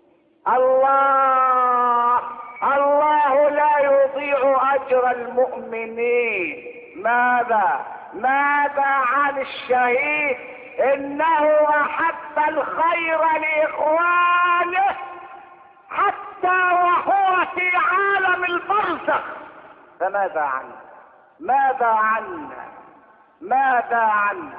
الله الله لا يضيع اجر المؤمنين. ماذا ماذا عن الشهيد؟ انه احب الخير لاخوانه حتى وهو في عالم البرزخ. فماذا عنه؟ ماذا عنا؟ ماذا عنا؟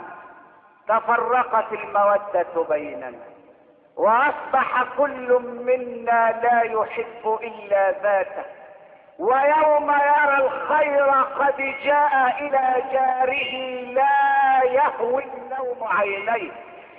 تفرقت المودة بيننا، واصبح كل منا لا يحب الا ذاته، ويوم يرى الخير قد جاء الى جاره لا يهوي النوم عينيه،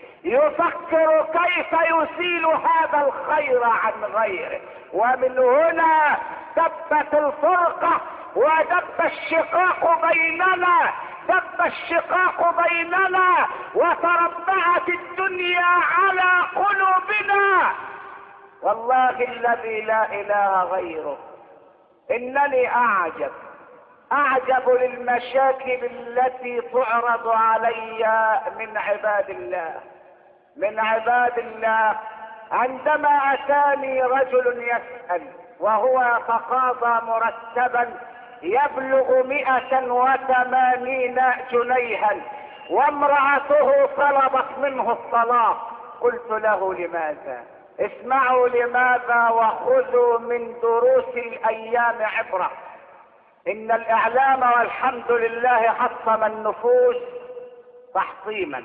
يفكر كيف يزيل هذا الخير عن غيره. ومن هنا دبت الفرقة ودب الشقاق بيننا، دب الشقاق بيننا، وتربعت الدنيا على قلوبنا. والله الذي لا اله غيره انني اعجب اعجب للمشاكل التي تعرض علي من عباد الله من عباد الله عندما اتاني رجل يسأل وهو يتقاضى مرتبا يبلغ مئة وثمانين جنيها، وامرأته طلبت منه الطلاق. قلت له: لماذا؟ اسمعوا لماذا وخذوا من دروس الايام عبرة. ان الاعلام والحمد لله حطم النفوس تحطيما،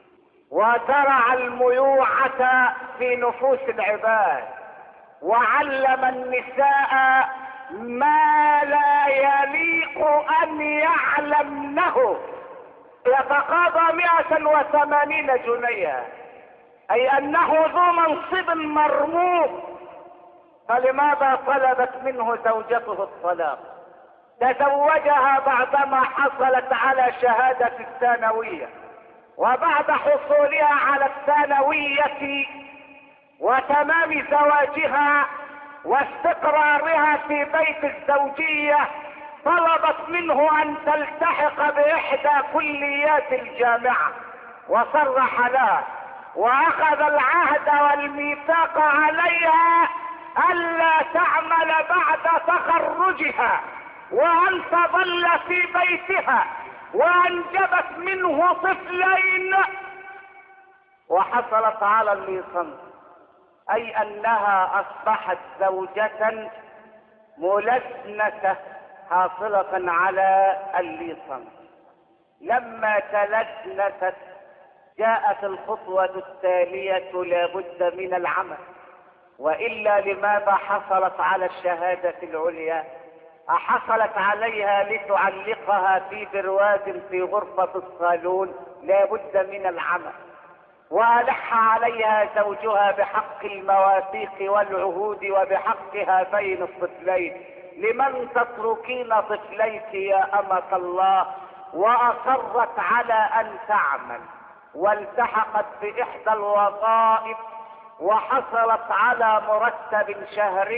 وزرع الميوعة في نفوس العباد، وعلم النساء ما لا يليق ان يعلمنه. يتقاضى مئة وثمانين جنيها، اي انه ذو منصب مرموق، فلماذا طلبت منه زوجته الطلاق؟ تزوجها بعدما حصلت على شهادة الثانوية، وبعد حصولها على الثانوية وتمام زواجها واستقرارها في بيت الزوجية طلبت منه ان تلتحق باحدى كليات الجامعة، وصرح لها واخذ العهد والميثاق عليها الا تعمل بعد تخرجها، وان تظل في بيتها، وانجبت منه طفلين، وحصلت على الليسانس، اي انها اصبحت زوجة ملسنة حاصلة على الليسانس. لما تلسنست جاءت الخطوة التالية: لابد من العمل، والا لماذا حصلت على الشهادة العليا؟ احصلت عليها لتعلقها في برواز في غرفة الصالون؟ لابد من العمل. والح عليها زوجها بحق المواثيق والعهود وبحق هذين الطفلين: لمن تتركين طفليك يا امة الله؟ واصرت على ان تعمل، والتحقت باحدى الوظائف، وحصلت على مرتب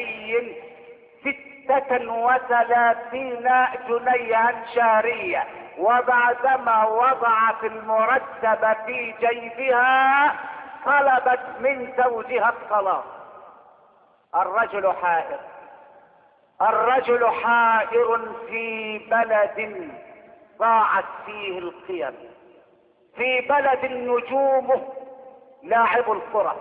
شهري ستة وثلاثين جنيها شهرية، وبعدما وضعت المرتب في جيبها طلبت من زوجها الطلاق. الرجل حائر، الرجل حائر في بلد ضاعت فيه القيم، في بلد نجومه لاعب الكرة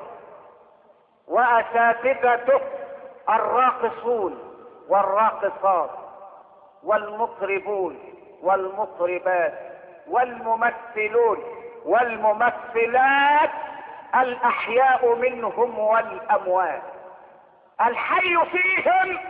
واساتذته الراقصون والراقصات والمطربون والمطربات والممثلون والممثلات، الاحياء منهم والاموات. الحي فيهم،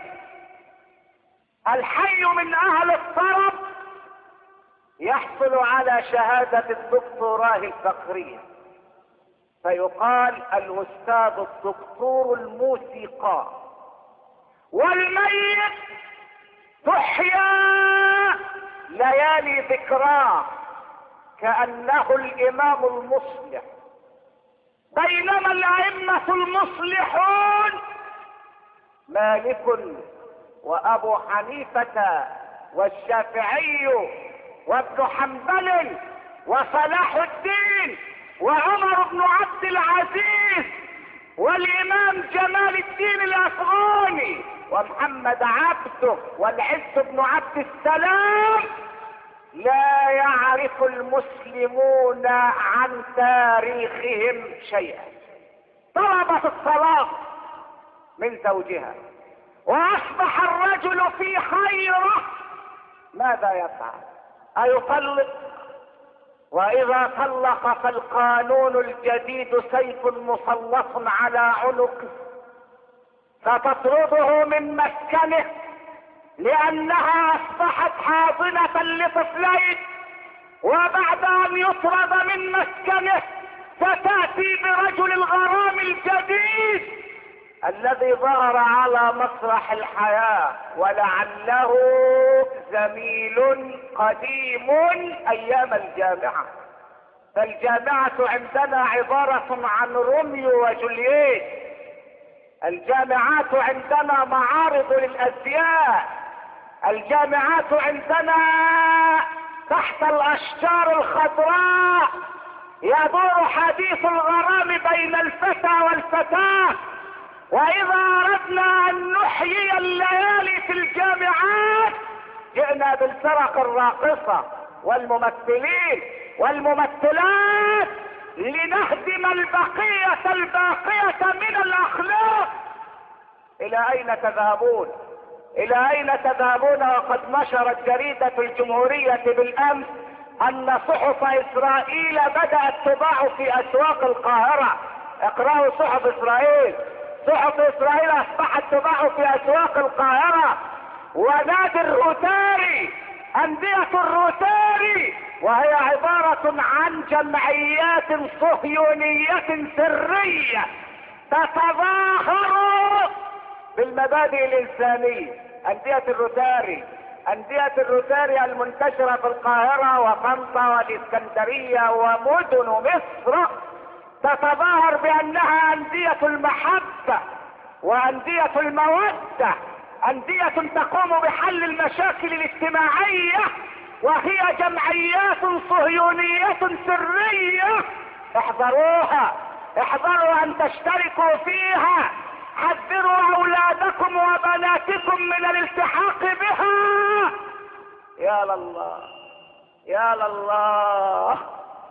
الحي من اهل الطرب يحصل على شهادة الدكتوراه الفقرية، فيقال الاستاذ الدكتور الموسيقى. والميت تحيا ليالي ذكراه كأنه الامام المصلح، بينما الائمة المصلحون مالك وابو حنيفة والشافعي وابن حنبل وصلاح الدين وعمر بن عبد العزيز والامام جمال الدين الافغاني ومحمد عبده والعز بن عبد السلام. لا يعرف المسلمون عن تاريخهم شيئا. طلبت الطلاق من زوجها واصبح الرجل في حيرة، ماذا يفعل؟ ايطلق؟ واذا طلق فالقانون الجديد سيف مسلط على عنقه، فتطرده من مسكنه لانها اصبحت حاضنة لطفلين، وبعد ان يطرد من مسكنه ستأتي برجل الغرام الجديد الذي ظهر على مسرح الحياة ولعله زميل قديم ايام الجامعة. فالجامعة عندنا عبارة عن روميو وجولييت، الجامعات عندنا معارض للازياء، الجامعات عندنا تحت الاشجار الخضراء يدور حديث الغرام بين الفتى والفتاة. واذا اردنا ان نحيي الليالي في الجامعات جئنا بالفرق الراقصة والممثلين والممثلات لنهدم البقية الباقية من الاخلاق. الى اين تذهبون؟ الى اين تذهبون وقد نشرت جريدة الجمهورية بالامس ان صحف اسرائيل بدأت تباع في اسواق القاهرة. اقرأوا صحف اسرائيل، صحف اسرائيل اصبحت تباع في اسواق القاهرة. ونادي الروتاري، اندية الروتاري، وهي عبارة عن جمعيات صهيونية سرية تتظاهر بالمبادئ الانسانية. اندية الروتاري، اندية الروتاري المنتشرة في القاهرة وطنطا والاسكندرية ومدن مصر تتظاهر بانها اندية المحبة واندية المودة، اندية تقوم بحل المشاكل الاجتماعية، وهي جمعيات صهيونية سرية. احذروها، احذروا ان تشتركوا فيها، حذروا اولادكم وبناتكم من الالتحاق بها. يا لله يا لله.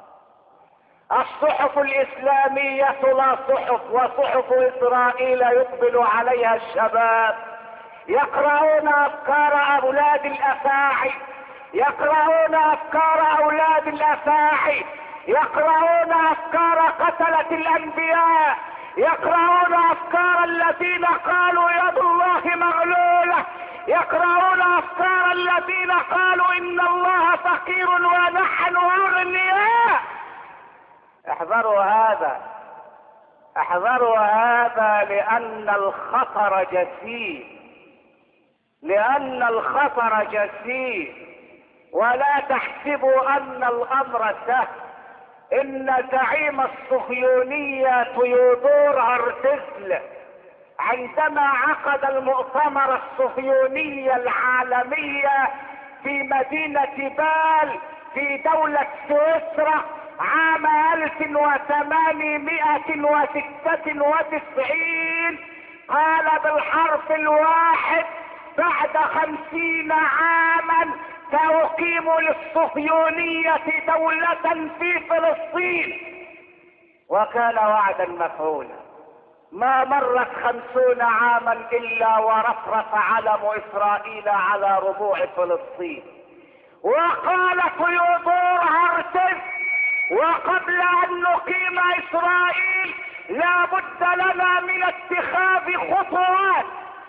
الصحف الاسلامية لا صحف، وصحف اسرائيل يقبل عليها الشباب يقرؤون افكار اولاد الافاعي، يقرؤون افكار اولاد الافاعي، يقرؤون افكار قتلة الانبياء، يقرؤون افكار الذين قالوا يد الله مغلولة، يقرؤون افكار الذين قالوا ان الله فقير ونحن اغنياء. احذروا هذا، احذروا هذا، لان الخطر جسيم، لان الخطر جسيم. ولا تحسبوا ان الامر سهل. ان زعيم الصهيونية تيودور هرتزل عندما عقد المؤتمر الصهيوني العالمي في مدينة بال في دولة سويسرا عام الف وثمانمائة وستة وتسعين، قال بالحرف الواحد: بعد خمسين عاما سأقيم للصهيونية دولة في فلسطين. وكان وعدا مفعولا. ما مرت خمسون عاما الا ورفرف علم اسرائيل على ربوع فلسطين. وقال ثيودور هرتز: وقبل ان نقيم اسرائيل لا بد لنا من اتخاذ خطوات.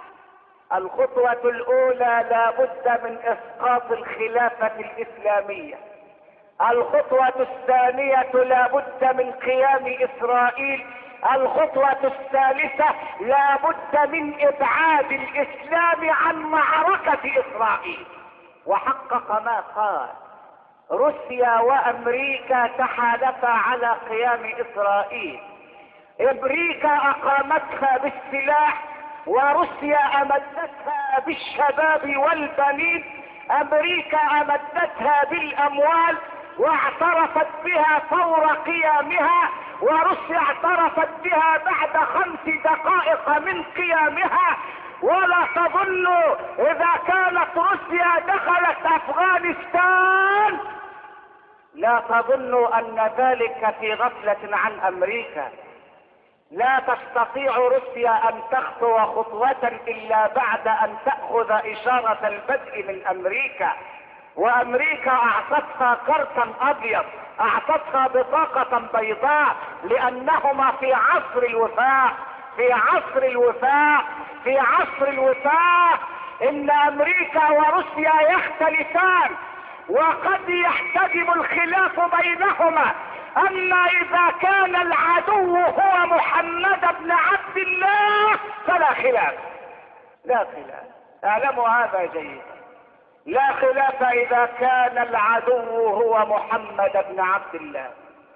الخطوة الاولى لا بد من اسقاط الخلافة الاسلامية. الخطوة الثانية لا بد من قيام اسرائيل. الخطوة الثالثة لا بد من ابعاد الاسلام عن معركة اسرائيل. وحقق ما قال. روسيا وامريكا تحالفا على قيام اسرائيل. امريكا اقامتها بالسلاح وروسيا امدتها بالشباب والبنين. امريكا امدتها بالاموال واعترفت بها فور قيامها، وروسيا اعترفت بها بعد خمس دقائق من قيامها. ولا تظنوا اذا كانت روسيا دخلت افغانستان لا تظنوا ان ذلك في غفلة عن امريكا. لا تستطيع روسيا ان تخطو خطوة الا بعد ان تأخذ اشارة البدء من امريكا. وامريكا اعطتها كرتا ابيض، اعطتها بطاقة بيضاء، لانهما في عصر الوفاء في عصر الوفاء في عصر الوفاء. ان امريكا وروسيا يختلفان وقد يحتجب الخلاف بينهما. اما اذا كان العدو هو محمد بن عبد الله فلا خلاف. لا خلاف، اعلموا هذا جيدا. لا خلاف اذا كان العدو هو محمد بن عبد الله.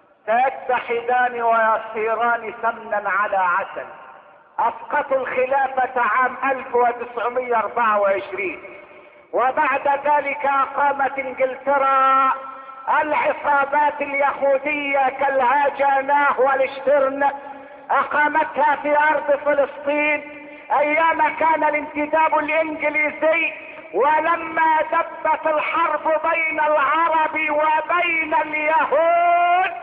سيتحدان ويصيران سمنا على عسل. اسقطوا الخلافة عام الف وتسعمائة واربعة وعشرين، وبعد ذلك اقامت انجلترا العصابات اليهودية كالهاجاناه والشترن، اقامتها في ارض فلسطين ايام كان الانتداب الانجليزي. ولما دبت الحرب بين العرب وبين اليهود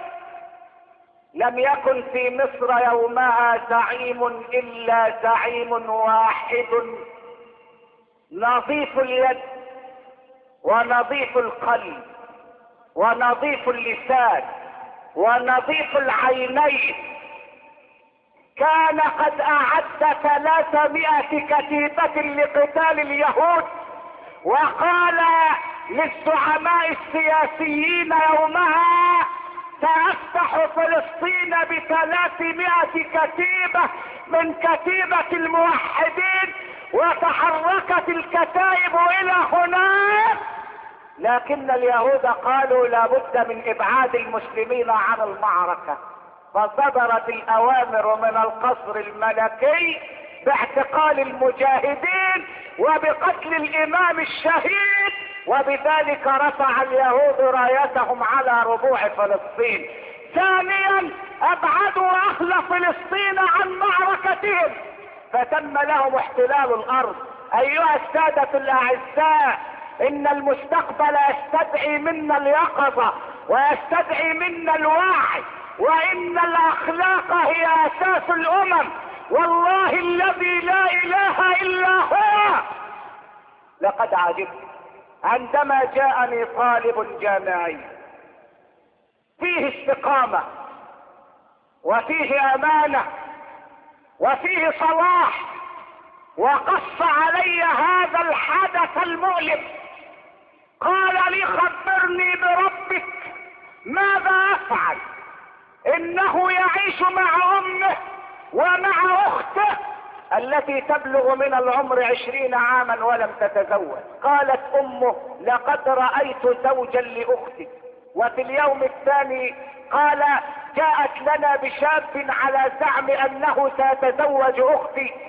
لم يكن في مصر يومها زعيم الا زعيم واحد نظيف اليد ونظيف القلب ونظيف اللسان ونظيف العينين. كان قد اعد ثلاثمائة كتيبة لقتال اليهود، وقال للزعماء السياسيين يومها: سأفتح فلسطين بثلاثمائة كتيبة من كتيبة الموحدين. وتحركت الكتائب الى هناك، لكن اليهود قالوا لا بد من ابعاد المسلمين عن المعركة. فصدرت الاوامر من القصر الملكي باعتقال المجاهدين وبقتل الامام الشهيد، وبذلك رفع اليهود رايتهم على ربوع فلسطين. ثانيا ابعدوا اهل فلسطين عن معركتهم، فتم لهم احتلال الارض. ايها السادة الاعزاء، ان المستقبل يستدعي منا اليقظة ويستدعي منا الوعي، وان الاخلاق هي اساس الامم. والله الذي لا اله الا هو لقد عجبت عندما جاءني طالب جامعي فيه استقامة وفيه امانة وفيه صلاح، وقص علي هذا الحدث المؤلم. قال لي: خبرني بربك، ماذا افعل؟ انه يعيش مع امه ومع اخته التي تبلغ من العمر عشرين عاما ولم تتزوج. قالت امه: لقد رأيت زوجا لاختي. وفي اليوم الثاني قال: جاءت لنا بشاب على زعم انه سيتزوج اختي.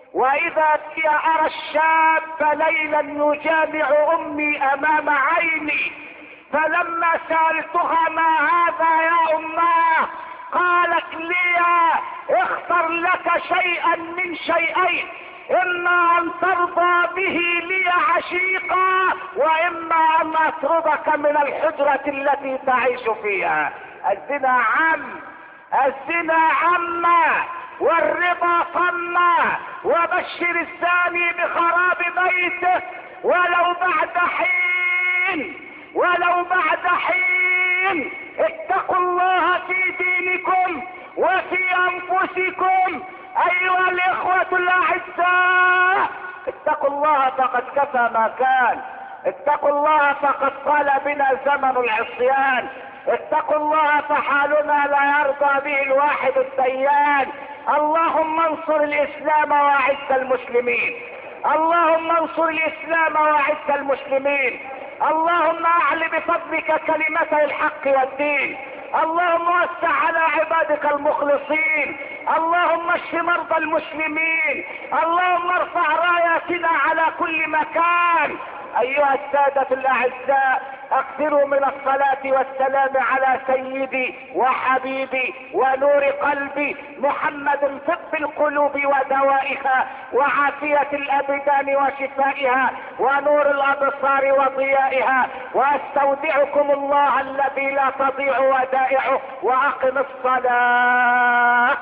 واذا بي ارى الشاب ليلا يجامع امي امام عيني، فلما سألتها ما هذا يا اماه قالت لي اختر لك شيئا من شيئين، اما ان ترضى به لي عشيقا واما ان اطردك من الحجرة التي تعيش فيها. الزنا عم، الزنا عما، والرضا صما، وبشر الزاني بخراب بيته ولو بعد حين، ولو بعد حين. اتقوا الله في دينكم وفي انفسكم ايها الاخوة الاعزاء. اتقوا الله فقد كفى ما كان، اتقوا الله فقد طال بنا زمن العصيان، اتقوا الله فحالنا لا يرضى به الواحد الديان. اللهم انصر الاسلام واعز المسلمين، اللهم انصر الاسلام واعز المسلمين، اللهم اعل بفضلك كلمتي الحق والدين، اللهم وسع على عبادك المخلصين، اللهم اشف مرضى المسلمين، اللهم ارفع راياتنا على كل مكان. ايها السادة الاعزاء، اكثروا من الصلاة والسلام على سيدي وحبيبي ونور قلبي محمد، طب القلوب ودوائها وعافية الابدان وشفائها ونور الابصار وضيائها، واستودعكم الله الذي لا تضيع ودائعه، واقم الصلاة.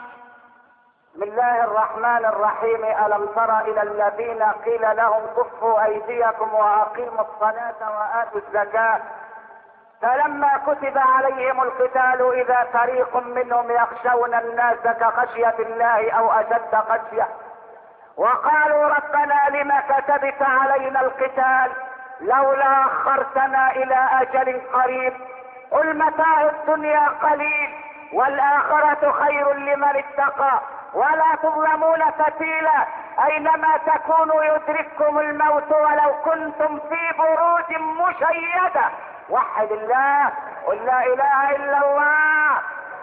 بسم الله الرحمن الرحيم. ألم تر إلى الذين قيل لهم كفوا أيديكم وأقيموا الصلاة وآتوا الزكاة فلما كتب عليهم القتال إذا فريق منهم يخشون الناس كخشية الله أو أشد خشية وقالوا ربنا لم كتبت علينا القتال لولا أخرتنا إلى أجل قريب قل متاع الدنيا قليل والآخرة خير لمن اتقى ولا تظلمون فتيلا اينما تكونوا يدرككم الموت ولو كنتم في بروج مشيدة. وحد الله، قل لا اله الا الله.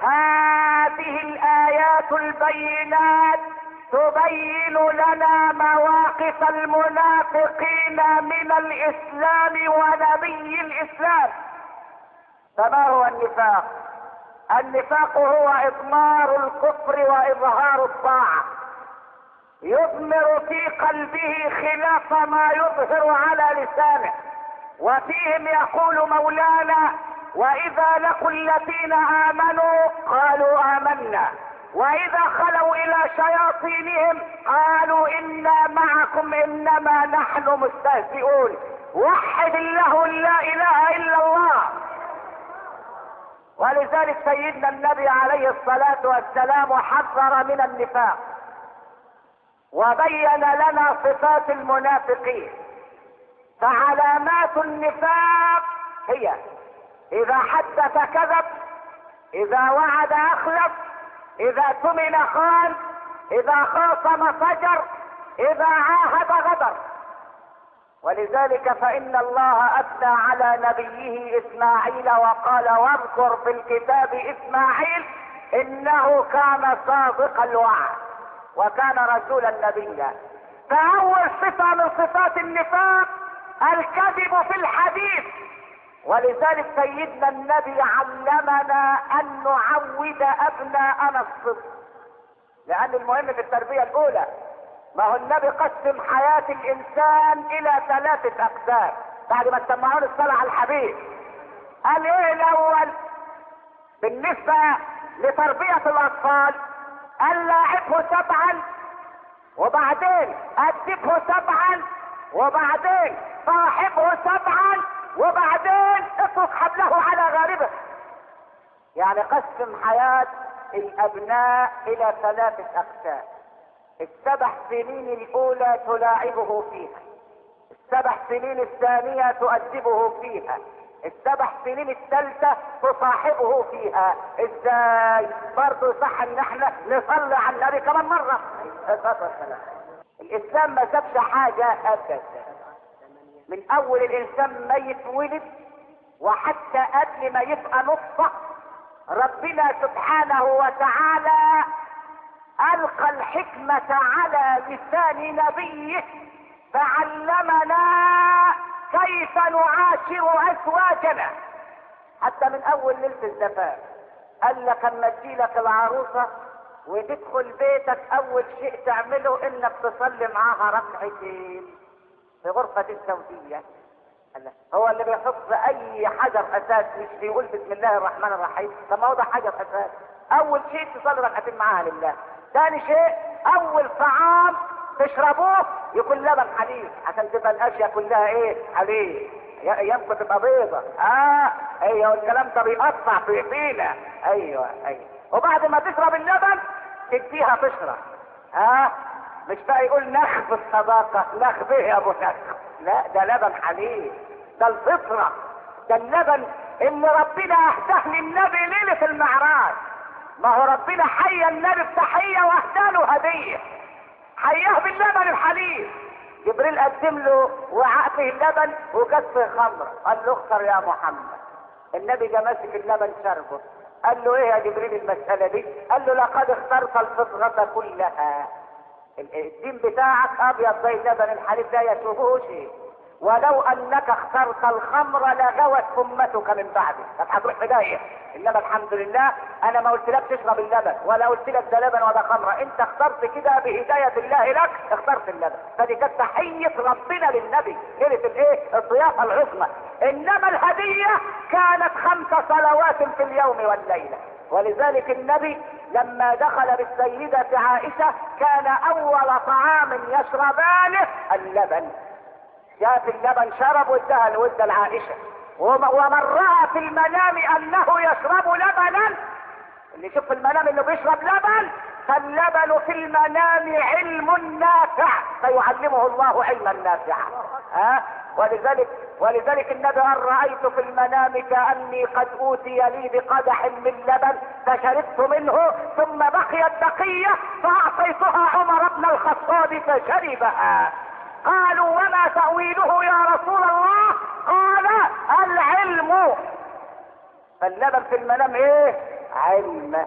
هذه الايات البينات تبين لنا مواقف المنافقين من الاسلام ونبي الاسلام. فما هو النفاق؟ النفاق هو اضمار الكفر واظهار الطاعة، يضمر في قلبه خلاف ما يظهر على لسانه. وفيهم يقول مولانا واذا لقوا الذين امنوا قالوا امنا واذا خلوا الى شياطينهم قالوا انا معكم انما نحن مستهزئون. وحد الله لا اله الا الله. ولذلك سيدنا النبي عليه الصلاة والسلام حذر من النفاق وبين لنا صفات المنافقين. فعلامات النفاق هي اذا حدث كذب، اذا وعد اخلف، اذا اؤتمن خان، اذا خاصم فجر، اذا عاهد غدر. ولذلك فإن الله أثنى على نبيه إسماعيل وقال واذكر في الكتاب إسماعيل إنه كان صادق الوعد وكان رسولا نبيا. فأول صفة من صفات النفاق الكذب في الحديث. ولذلك سيدنا النبي علمنا أن نعود أبناءنا الصدق، لأن المهم في التربية الأولى. ما هو النبي قسم حياة الانسان الى ثلاثة اقسام بعد ما سمعون الصلاة على الحبيب. قال ايه الاول بالنسبة لتربية الاطفال؟ قال لاعبه سبعا وبعدين ادبه سبعا وبعدين صاحبه سبعا وبعدين اترك حبله على غاربه. يعني قسم حياة الابناء الى ثلاثة اقسام. السبع سنين الاولى تلاعبه فيها، السبع سنين الثانية تؤدبه فيها، السبع سنين الثالثة تصاحبه فيها. ازاي؟ برضه صح ان احنا نصلي على النبي كمان مرة. الاسلام ما سابش حاجة ابدا من اول الانسان ما يتولد وحتى قبل ما يبقى نطفة. ربنا سبحانه وتعالى القى الحكمة على لسان نبيه فعلمنا كيف نعاشر ازواجنا. حتى من اول ليلة الزفاف قال لك اما تجيلك العروسة وتدخل بيتك اول شيء تعمله انك تصلي معاها ركعتين في غرفة الزوجية. هو اللي بيحط اي حجر اساس مش بيقول بسم الله الرحمن الرحيم؟ طب ما هو ده حجر اساس. اول شيء تصلي ركعتين معاها لله. ثاني شيء اول طعام تشربوه يكون لبن حليب عشان تبقى الاشياء كلها ايه؟ حليب. ايامكم تبقى بيضة. اه ايوه الكلام ده بيقطع في ايدينا. ايوه ايوه. وبعد ما تشرب اللبن تديها تشرب. اه مش بقى يقول نخ الصداقة، نخ به يا ابو نخ. لا ده لبن حليب، ده الفطرة، ده اللبن اللي ربنا اهداه للنبي ليلة المعراج. ما هو ربنا حيا النبي بتحية واهدى له هدية، حياه باللبن الحليب. جبريل قدم له وعاء فيه اللبن وكاس فيه خمر، قال له اختر يا محمد. النبي جه ماسك اللبن شربه، قال له ايه يا جبريل المسألة دي؟ قال له لقد اخترت الفطرة كلها. الدين بتاعك ابيض زي اللبن الحليب لا يشوفه شيء، ولو انك اخترت الخمر لغوت امتك من بعدك، طب هتروح في داهيه. انما الحمد لله انا ما قلت لك تشرب اللبن ولا قلت لك ده لبن ولا خمره، انت اخترت كده بهدايه الله لك، اخترت اللبن. فدي كانت تحيه ربنا للنبي ليله الايه؟ الضيافه العظمى. انما الهديه كانت خمس صلوات في اليوم والليله. ولذلك النبي لما دخل بالسيدة عائشة كان اول طعام يشربانه اللبن. شاف اللبن شرب واداها لودة العائشة. ومن رأى في المنام انه يشرب لبنا، اللي يشوف في المنام انه بيشرب لبن فاللبن في المنام علم نافع فيعلمه الله علما نافعا. ها ولذلك ولذلك النبي قال رأيت في المنام كأني قد أوتي لي بقدح من لبن فشربت منه ثم بقيت بقية فأعطيتها عمر بن الخطاب فشربها. قالوا وما تأويله يا رسول الله؟ قال العلم. فاللبن في المنام ايه؟ علم،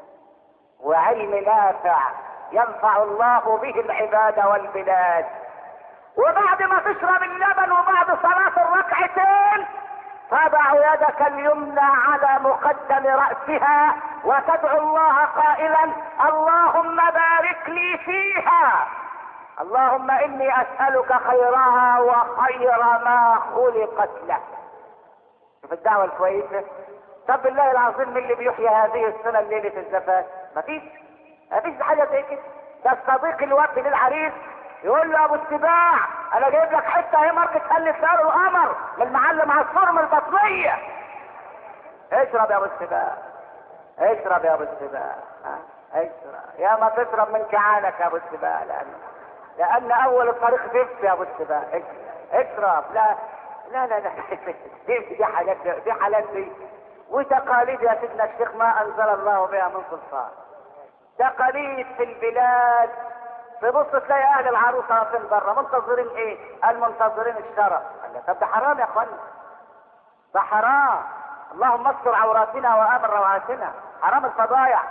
وعلم نافع ينفع الله به العباد والبلاد. وبعد ما تشرب اللبن وبعد صلاة الركعتين تضع يدك اليمنى على مقدم رأسها وتدعو الله قائلا اللهم بارك لي فيها، اللهم اني اسألك خيرها وخير ما خلقت له. شوف الدعوة الكويسة. طب بالله العظيم من اللي بيحيي هذه السنة ليلة الزفاف؟ مفيش مفيش حاجة زي كده. ده الصديق الوفد للعريس يقول له ابو السباع انا جايب لك حته اهي ماركه هل سعر القمر من المعلم عصفور من البطنيه. اشرب يا ابو السباع، اشرب يا ابو السباع، اشرب يا ما تشرب من كعانك يا ابو السباع، لان لان اول الطريق زفت يا ابو السباع. اشرب. لا لا لا لا دي دي حاجات دي حالات دي وتقاليد يا سيدنا الشيخ ما انزل الله بها من سلطان. تقاليد في البلاد تبص تلاقي اهل العروسه واقفين بره منتظرين ايه؟ المنتظرين الشرف. طب ده حرام يا اخوانا، ده حرام. اللهم استر عوراتنا وامن روعاتنا، حرام الفضايع.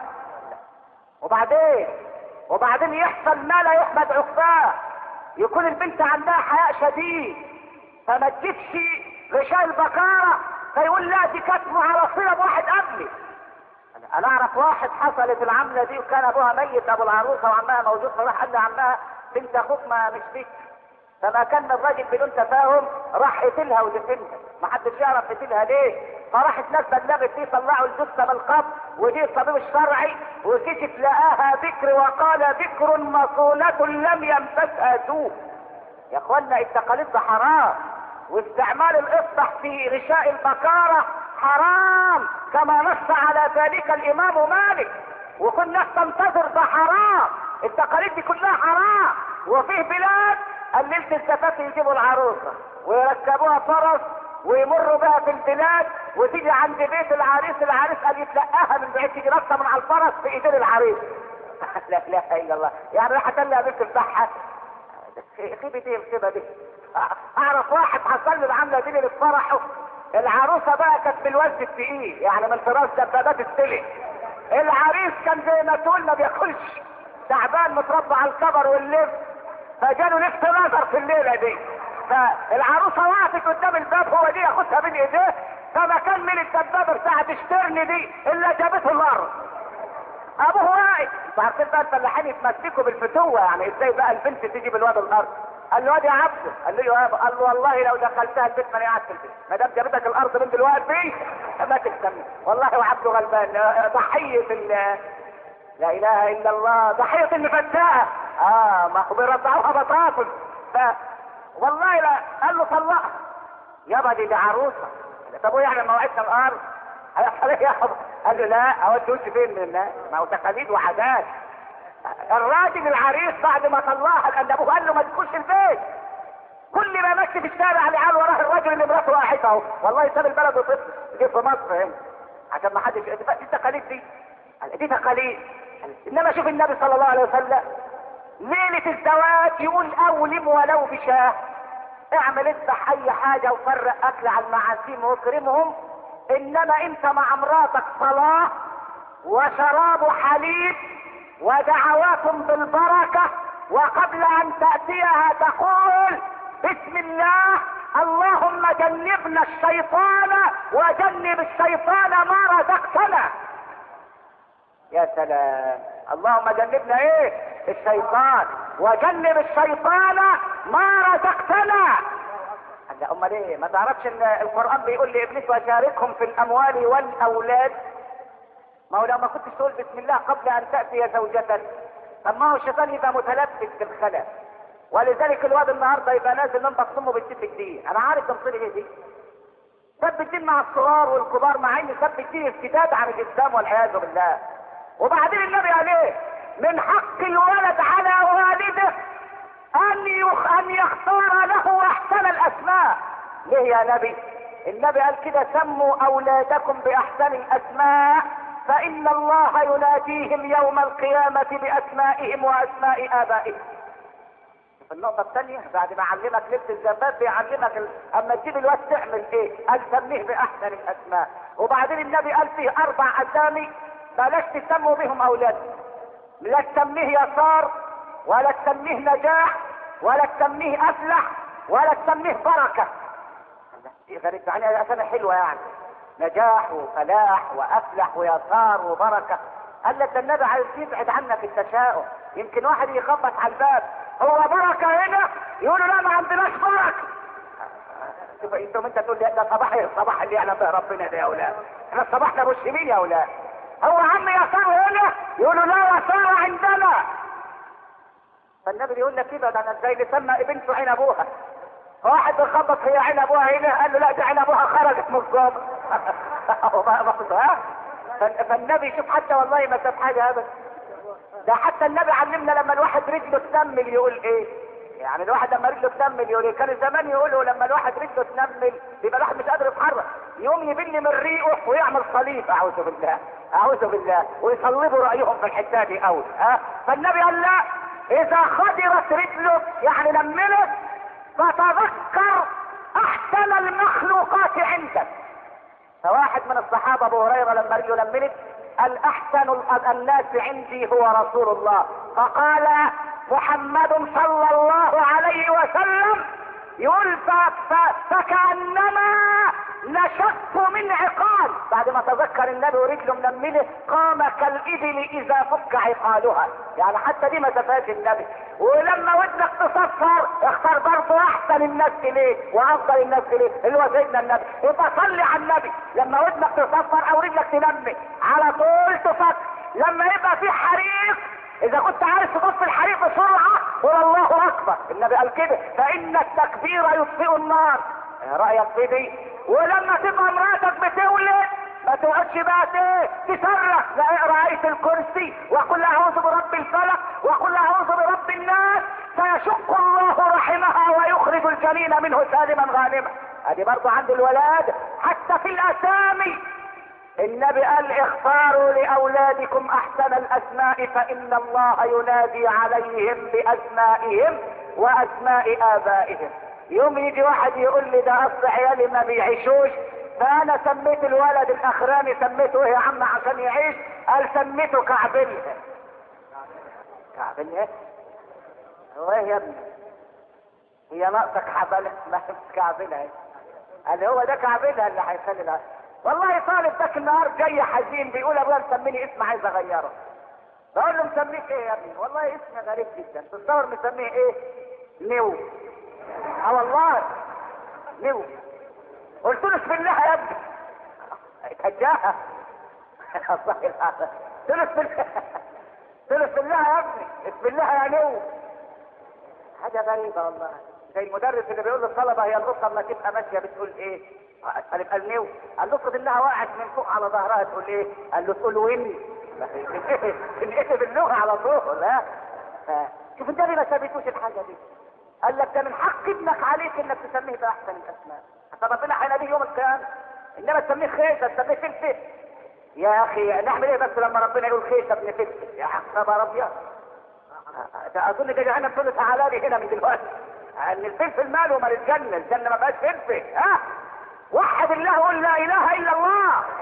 وبعدين وبعدين يحصل ما لا يحمد عقباه، يكون البنت عندها حياء شديد فما تجيبش غشاء البكاره فيقول لا دي كانت على صله بواحد قبلي. انا اعرف واحد حصلت العمله دي وكان ابوها ميت ابو العروسه وعمها موجود، فراح قال لعمها بنت اخوك ما مش فيك، فما كان الراجل بدون تفاهم راح قتلها ودفنها، ما حدش يعرف قتلها ليه. فراحت ناس بلغت دي طلعوا الجثه من القبر، ودي الطبيب الشرعي وكشف لقاها بكر وقال بكر مصونه لم يمسسها سوء. يا اخوانا التقاليد ده حرام، واستعمال الاصبع في غشاء البكاره حرام كما نص على ذلك الامام مالك، وكل الناس تنتظر ده حرام. التقاليد دي كلها حرام. وفيه بلاد ليلة الزفاف يجيبوا العروسة ويركبوها فرس ويمروا بها في البلاد وتيجي عند بيت العريس، العريس قال يتلقاها من بعيد تيجي راسها من على الفرس في ايدين العريس. لا اله الا الله. يعني راح تلقى بنت البحة خيبة ايه الخيبة دي؟ اعرف واحد حصل له العملة دي لفرحه، العروسة بقى كانت بالوزن التقيل يعني من طراز دبابات السلك، العريس كان زي ما تقول ما بياكلش تعبان متربع على الكبر واللف، فجاله لفت نظر في الليله دي، فالعروسه وقفت قدام الباب، هو دي ياخدها بين ايديه، فما كان من الدبابه بتاعت اشترني دي الا جابته الارض. ابوه واقف، انتوا عارفين بقى الفلاحين يتمسكوا بالفتوه، يعني ازاي بقى البنت تيجي بالواد الارض؟ قال له واد يا عبده، قال له يا ابا، قال له والله لو دخلتها البيت ما انا قاعد في البيت، ما دام جابتك الارض من دلوقتي ما تهتم. والله وعبده غلبان، ضحيه ال لا اله الا الله، ضحيه المفتاة. اه ما هو بيرضعوها بطاطس. ف والله لا، قال له طلقها يابا، دي دي عروسه. طب هو يعني لما وعدنا الارض هيحصل ايه يا حب؟ قال له لا، اودي وشي فين من الناس؟ ما هو تقاليد وعادات. الراجل العريس بعد ما طلعها لان ابوه قال له ما تدخلش البيت، كل ما مشي في الشارع العيال وراه الراجل اللي مراته واحد اهو، والله ساب البلد وطفل جه في مصر هنا عشان ما حدش. دي التقاليد دي، دي تقاليد. انما شوف النبي صلى الله عليه وسلم ليله الزواج يقول اولم ولو بشاه، اعمل اذبح اي حاجه وفرق اكل على المعازيم واكرمهم، انما انت مع مراتك صلاه وشراب حليب ودعوات بالبركه، وقبل ان تاتيها تقول بسم الله اللهم جنبنا الشيطان وجنب الشيطان ما رزقتنا. يا سلام، اللهم جنبنا ايه؟ الشيطان وجنب الشيطان ما رزقتنا. قال امال ايه؟ ما تعرفش ان القران بيقول لابليس وشاركهم في الاموال والاولاد؟ ما هو لو ما كنتش تقول بسم الله قبل ان تاتي زوجتك، طب ما هو الشيطان يبقى متلبس بالخلل، ولذلك الواد النهارده يبقى نازل من بطنه بالست جديد. انا عارف تمثيل ايه دي، سب الدين مع الصغار والكبار، مع ان سب الدين ارتداد عن الاسلام والعياذ بالله. وبعدين النبي قال ايه؟ من حق الولد على والده ان يخ... ان يختار له احسن الاسماء. ليه يا نبي؟ النبي قال كده سموا اولادكم باحسن الاسماء فان الله يناديهم يوم القيامة باسمائهم واسماء ابائهم. في النقطة الثانية بعد ما علمك لبس الزباب بيعلمك ال... اما تجيب الواد تعمل ايه؟ قال سميه باحسن الاسماء. وبعدين النبي قال فيه اربع اسامي بلاش تسموا بهم اولادكم، لا تسميه يسار ولا تسميه نجاح ولا تسميه افلح ولا تسميه بركة. غريب يعني اسامي حلوة يعني، نجاح وفلاح وافلح ويسار وبركة. قال لك النبي عايز يبعد عنك التشاؤم، يمكن واحد يخبط على الباب هو بركة هنا يقولوا لا ما عندناش بركة. شوف انتم انت تقول لي ده صباح ايه؟ الصباح اللي يعلم به ربنا ده يا اولاد، احنا صباحنا مسلمين يا اولاد. هو عم يسار هنا يقولوا لا يسار عندنا. فالنبي بيقول لك كده، ده انا ازاي نسمى بنته عين ابوها؟ واحد بيخبط هي عين ابوها هنا، قال له لا دي عين ابوها خرجت من الصوب. فالنبي شوف حتى والله ما ساب حاجه ابدا. ده حتى النبي علمنا لما الواحد رجله تنمل يقول ايه؟ يعني الواحد لما رجله تنمل يقول ايه؟ كان زمان يقولوا لما الواحد رجله تنمل يبقى الواحد مش قادر يتحرك، يقوم يبل من ريقه ويعمل صليب. اعوذ بالله اعوذ بالله، ويصلبوا رايهم في الحته دي قوي. ها فالنبي قال لا، اذا خدرت رجله يعني نملت فتذكر احسن المخلوقات عندك. فواحد من الصحابه ابو هريره لما رجله نملت قال احسن الناس عندي هو رسول الله، فقال محمد صلى الله عليه وسلم يقول فكأنما نشف من عقال. بعد ما تذكر النبي ورجله منمله قام كالإبل إذا فك عقالها، يعني حتى دي ما شافهاش النبي. ولما ودنك تصفر اختار برضه أحسن الناس إليه وأفضل الناس إليه اللي هو سيدنا النبي. يبقى صلي على النبي لما ودنك تصفر أو رجلك تنمي على طول تفكر. لما يبقى في حريق اذا كنت عايز تطفي الحريق بسرعه قول الله اكبر، النبي قال كده فان التكبير يطفئ النار. رايك في دي؟ ولما تبقى مراتك بتولد ما تقعدش بقى ايه تصرخ، لا اقرا ايه الكرسي وقل اعوذ برب الفلق وقل اعوذ برب الناس فيشق الله رحمها ويخرج الجنين منه سالما غانما. ادي برضه عند الولاد حتى في الاسامي النبي قال اختاروا لاولادكم احسن الاسماء فان الله ينادي عليهم باسمائهم واسماء ابائهم. يوم يجي واحد يقول لي ده اصل عيالي ما بيعيشوش، فانا سميت الولد الاخراني سميته ايه يا عم عشان يعيش؟ قال سميته كعبلها. كعبين ايه؟ هو ايه يا ابني؟ هي ناقصك حبل ما كعبينها ايه؟ قال هو ده كعبينها اللي هيخلي العقل. والله طالب ذاك النهار جاي حزين بيقول ابويا مسميني اسم عايز اغيره. بقول له مسميك ايه يا ابني؟ والله اسم غريب جدا، تتصور مسميه ايه؟ نيو. اه والله نيو. قلت له بسم الله يا ابني. اتهجاها. الله يلعنك. قلت له بسم الله. قلت له بسم الله يا ابني، بسم الله يا نيو. حاجه غريبه والله. زي المدرس اللي بيقول للطلبه هي القطه لما تبقى ماشيه بتقول ايه؟ قال يبقى النيو. قال له افرض انها وقعت من فوق على ظهرها تقول ايه؟ قال له تقول وين؟ تنقلب اللغه على طول. ها شوف انت ليه ما سابتوش الحاجه دي؟ قال لك ده من حق ابنك عليك انك تسميه باحسن الاسماء. حتى ربنا هيناديه يوم القيامه. انما تسميه خيسه تسميه فلفل. يا اخي نعمل ايه بس لما ربنا يقول خيسه ابن فلفل؟ يا خبر ابيض. اظن ده جهنم تقول له تعالى لي هنا من دلوقتي. ان الفلفل ماله مال الجنه، الجنه ما فيهاش فلفل. ها وحد الله وقل لا اله الا الله.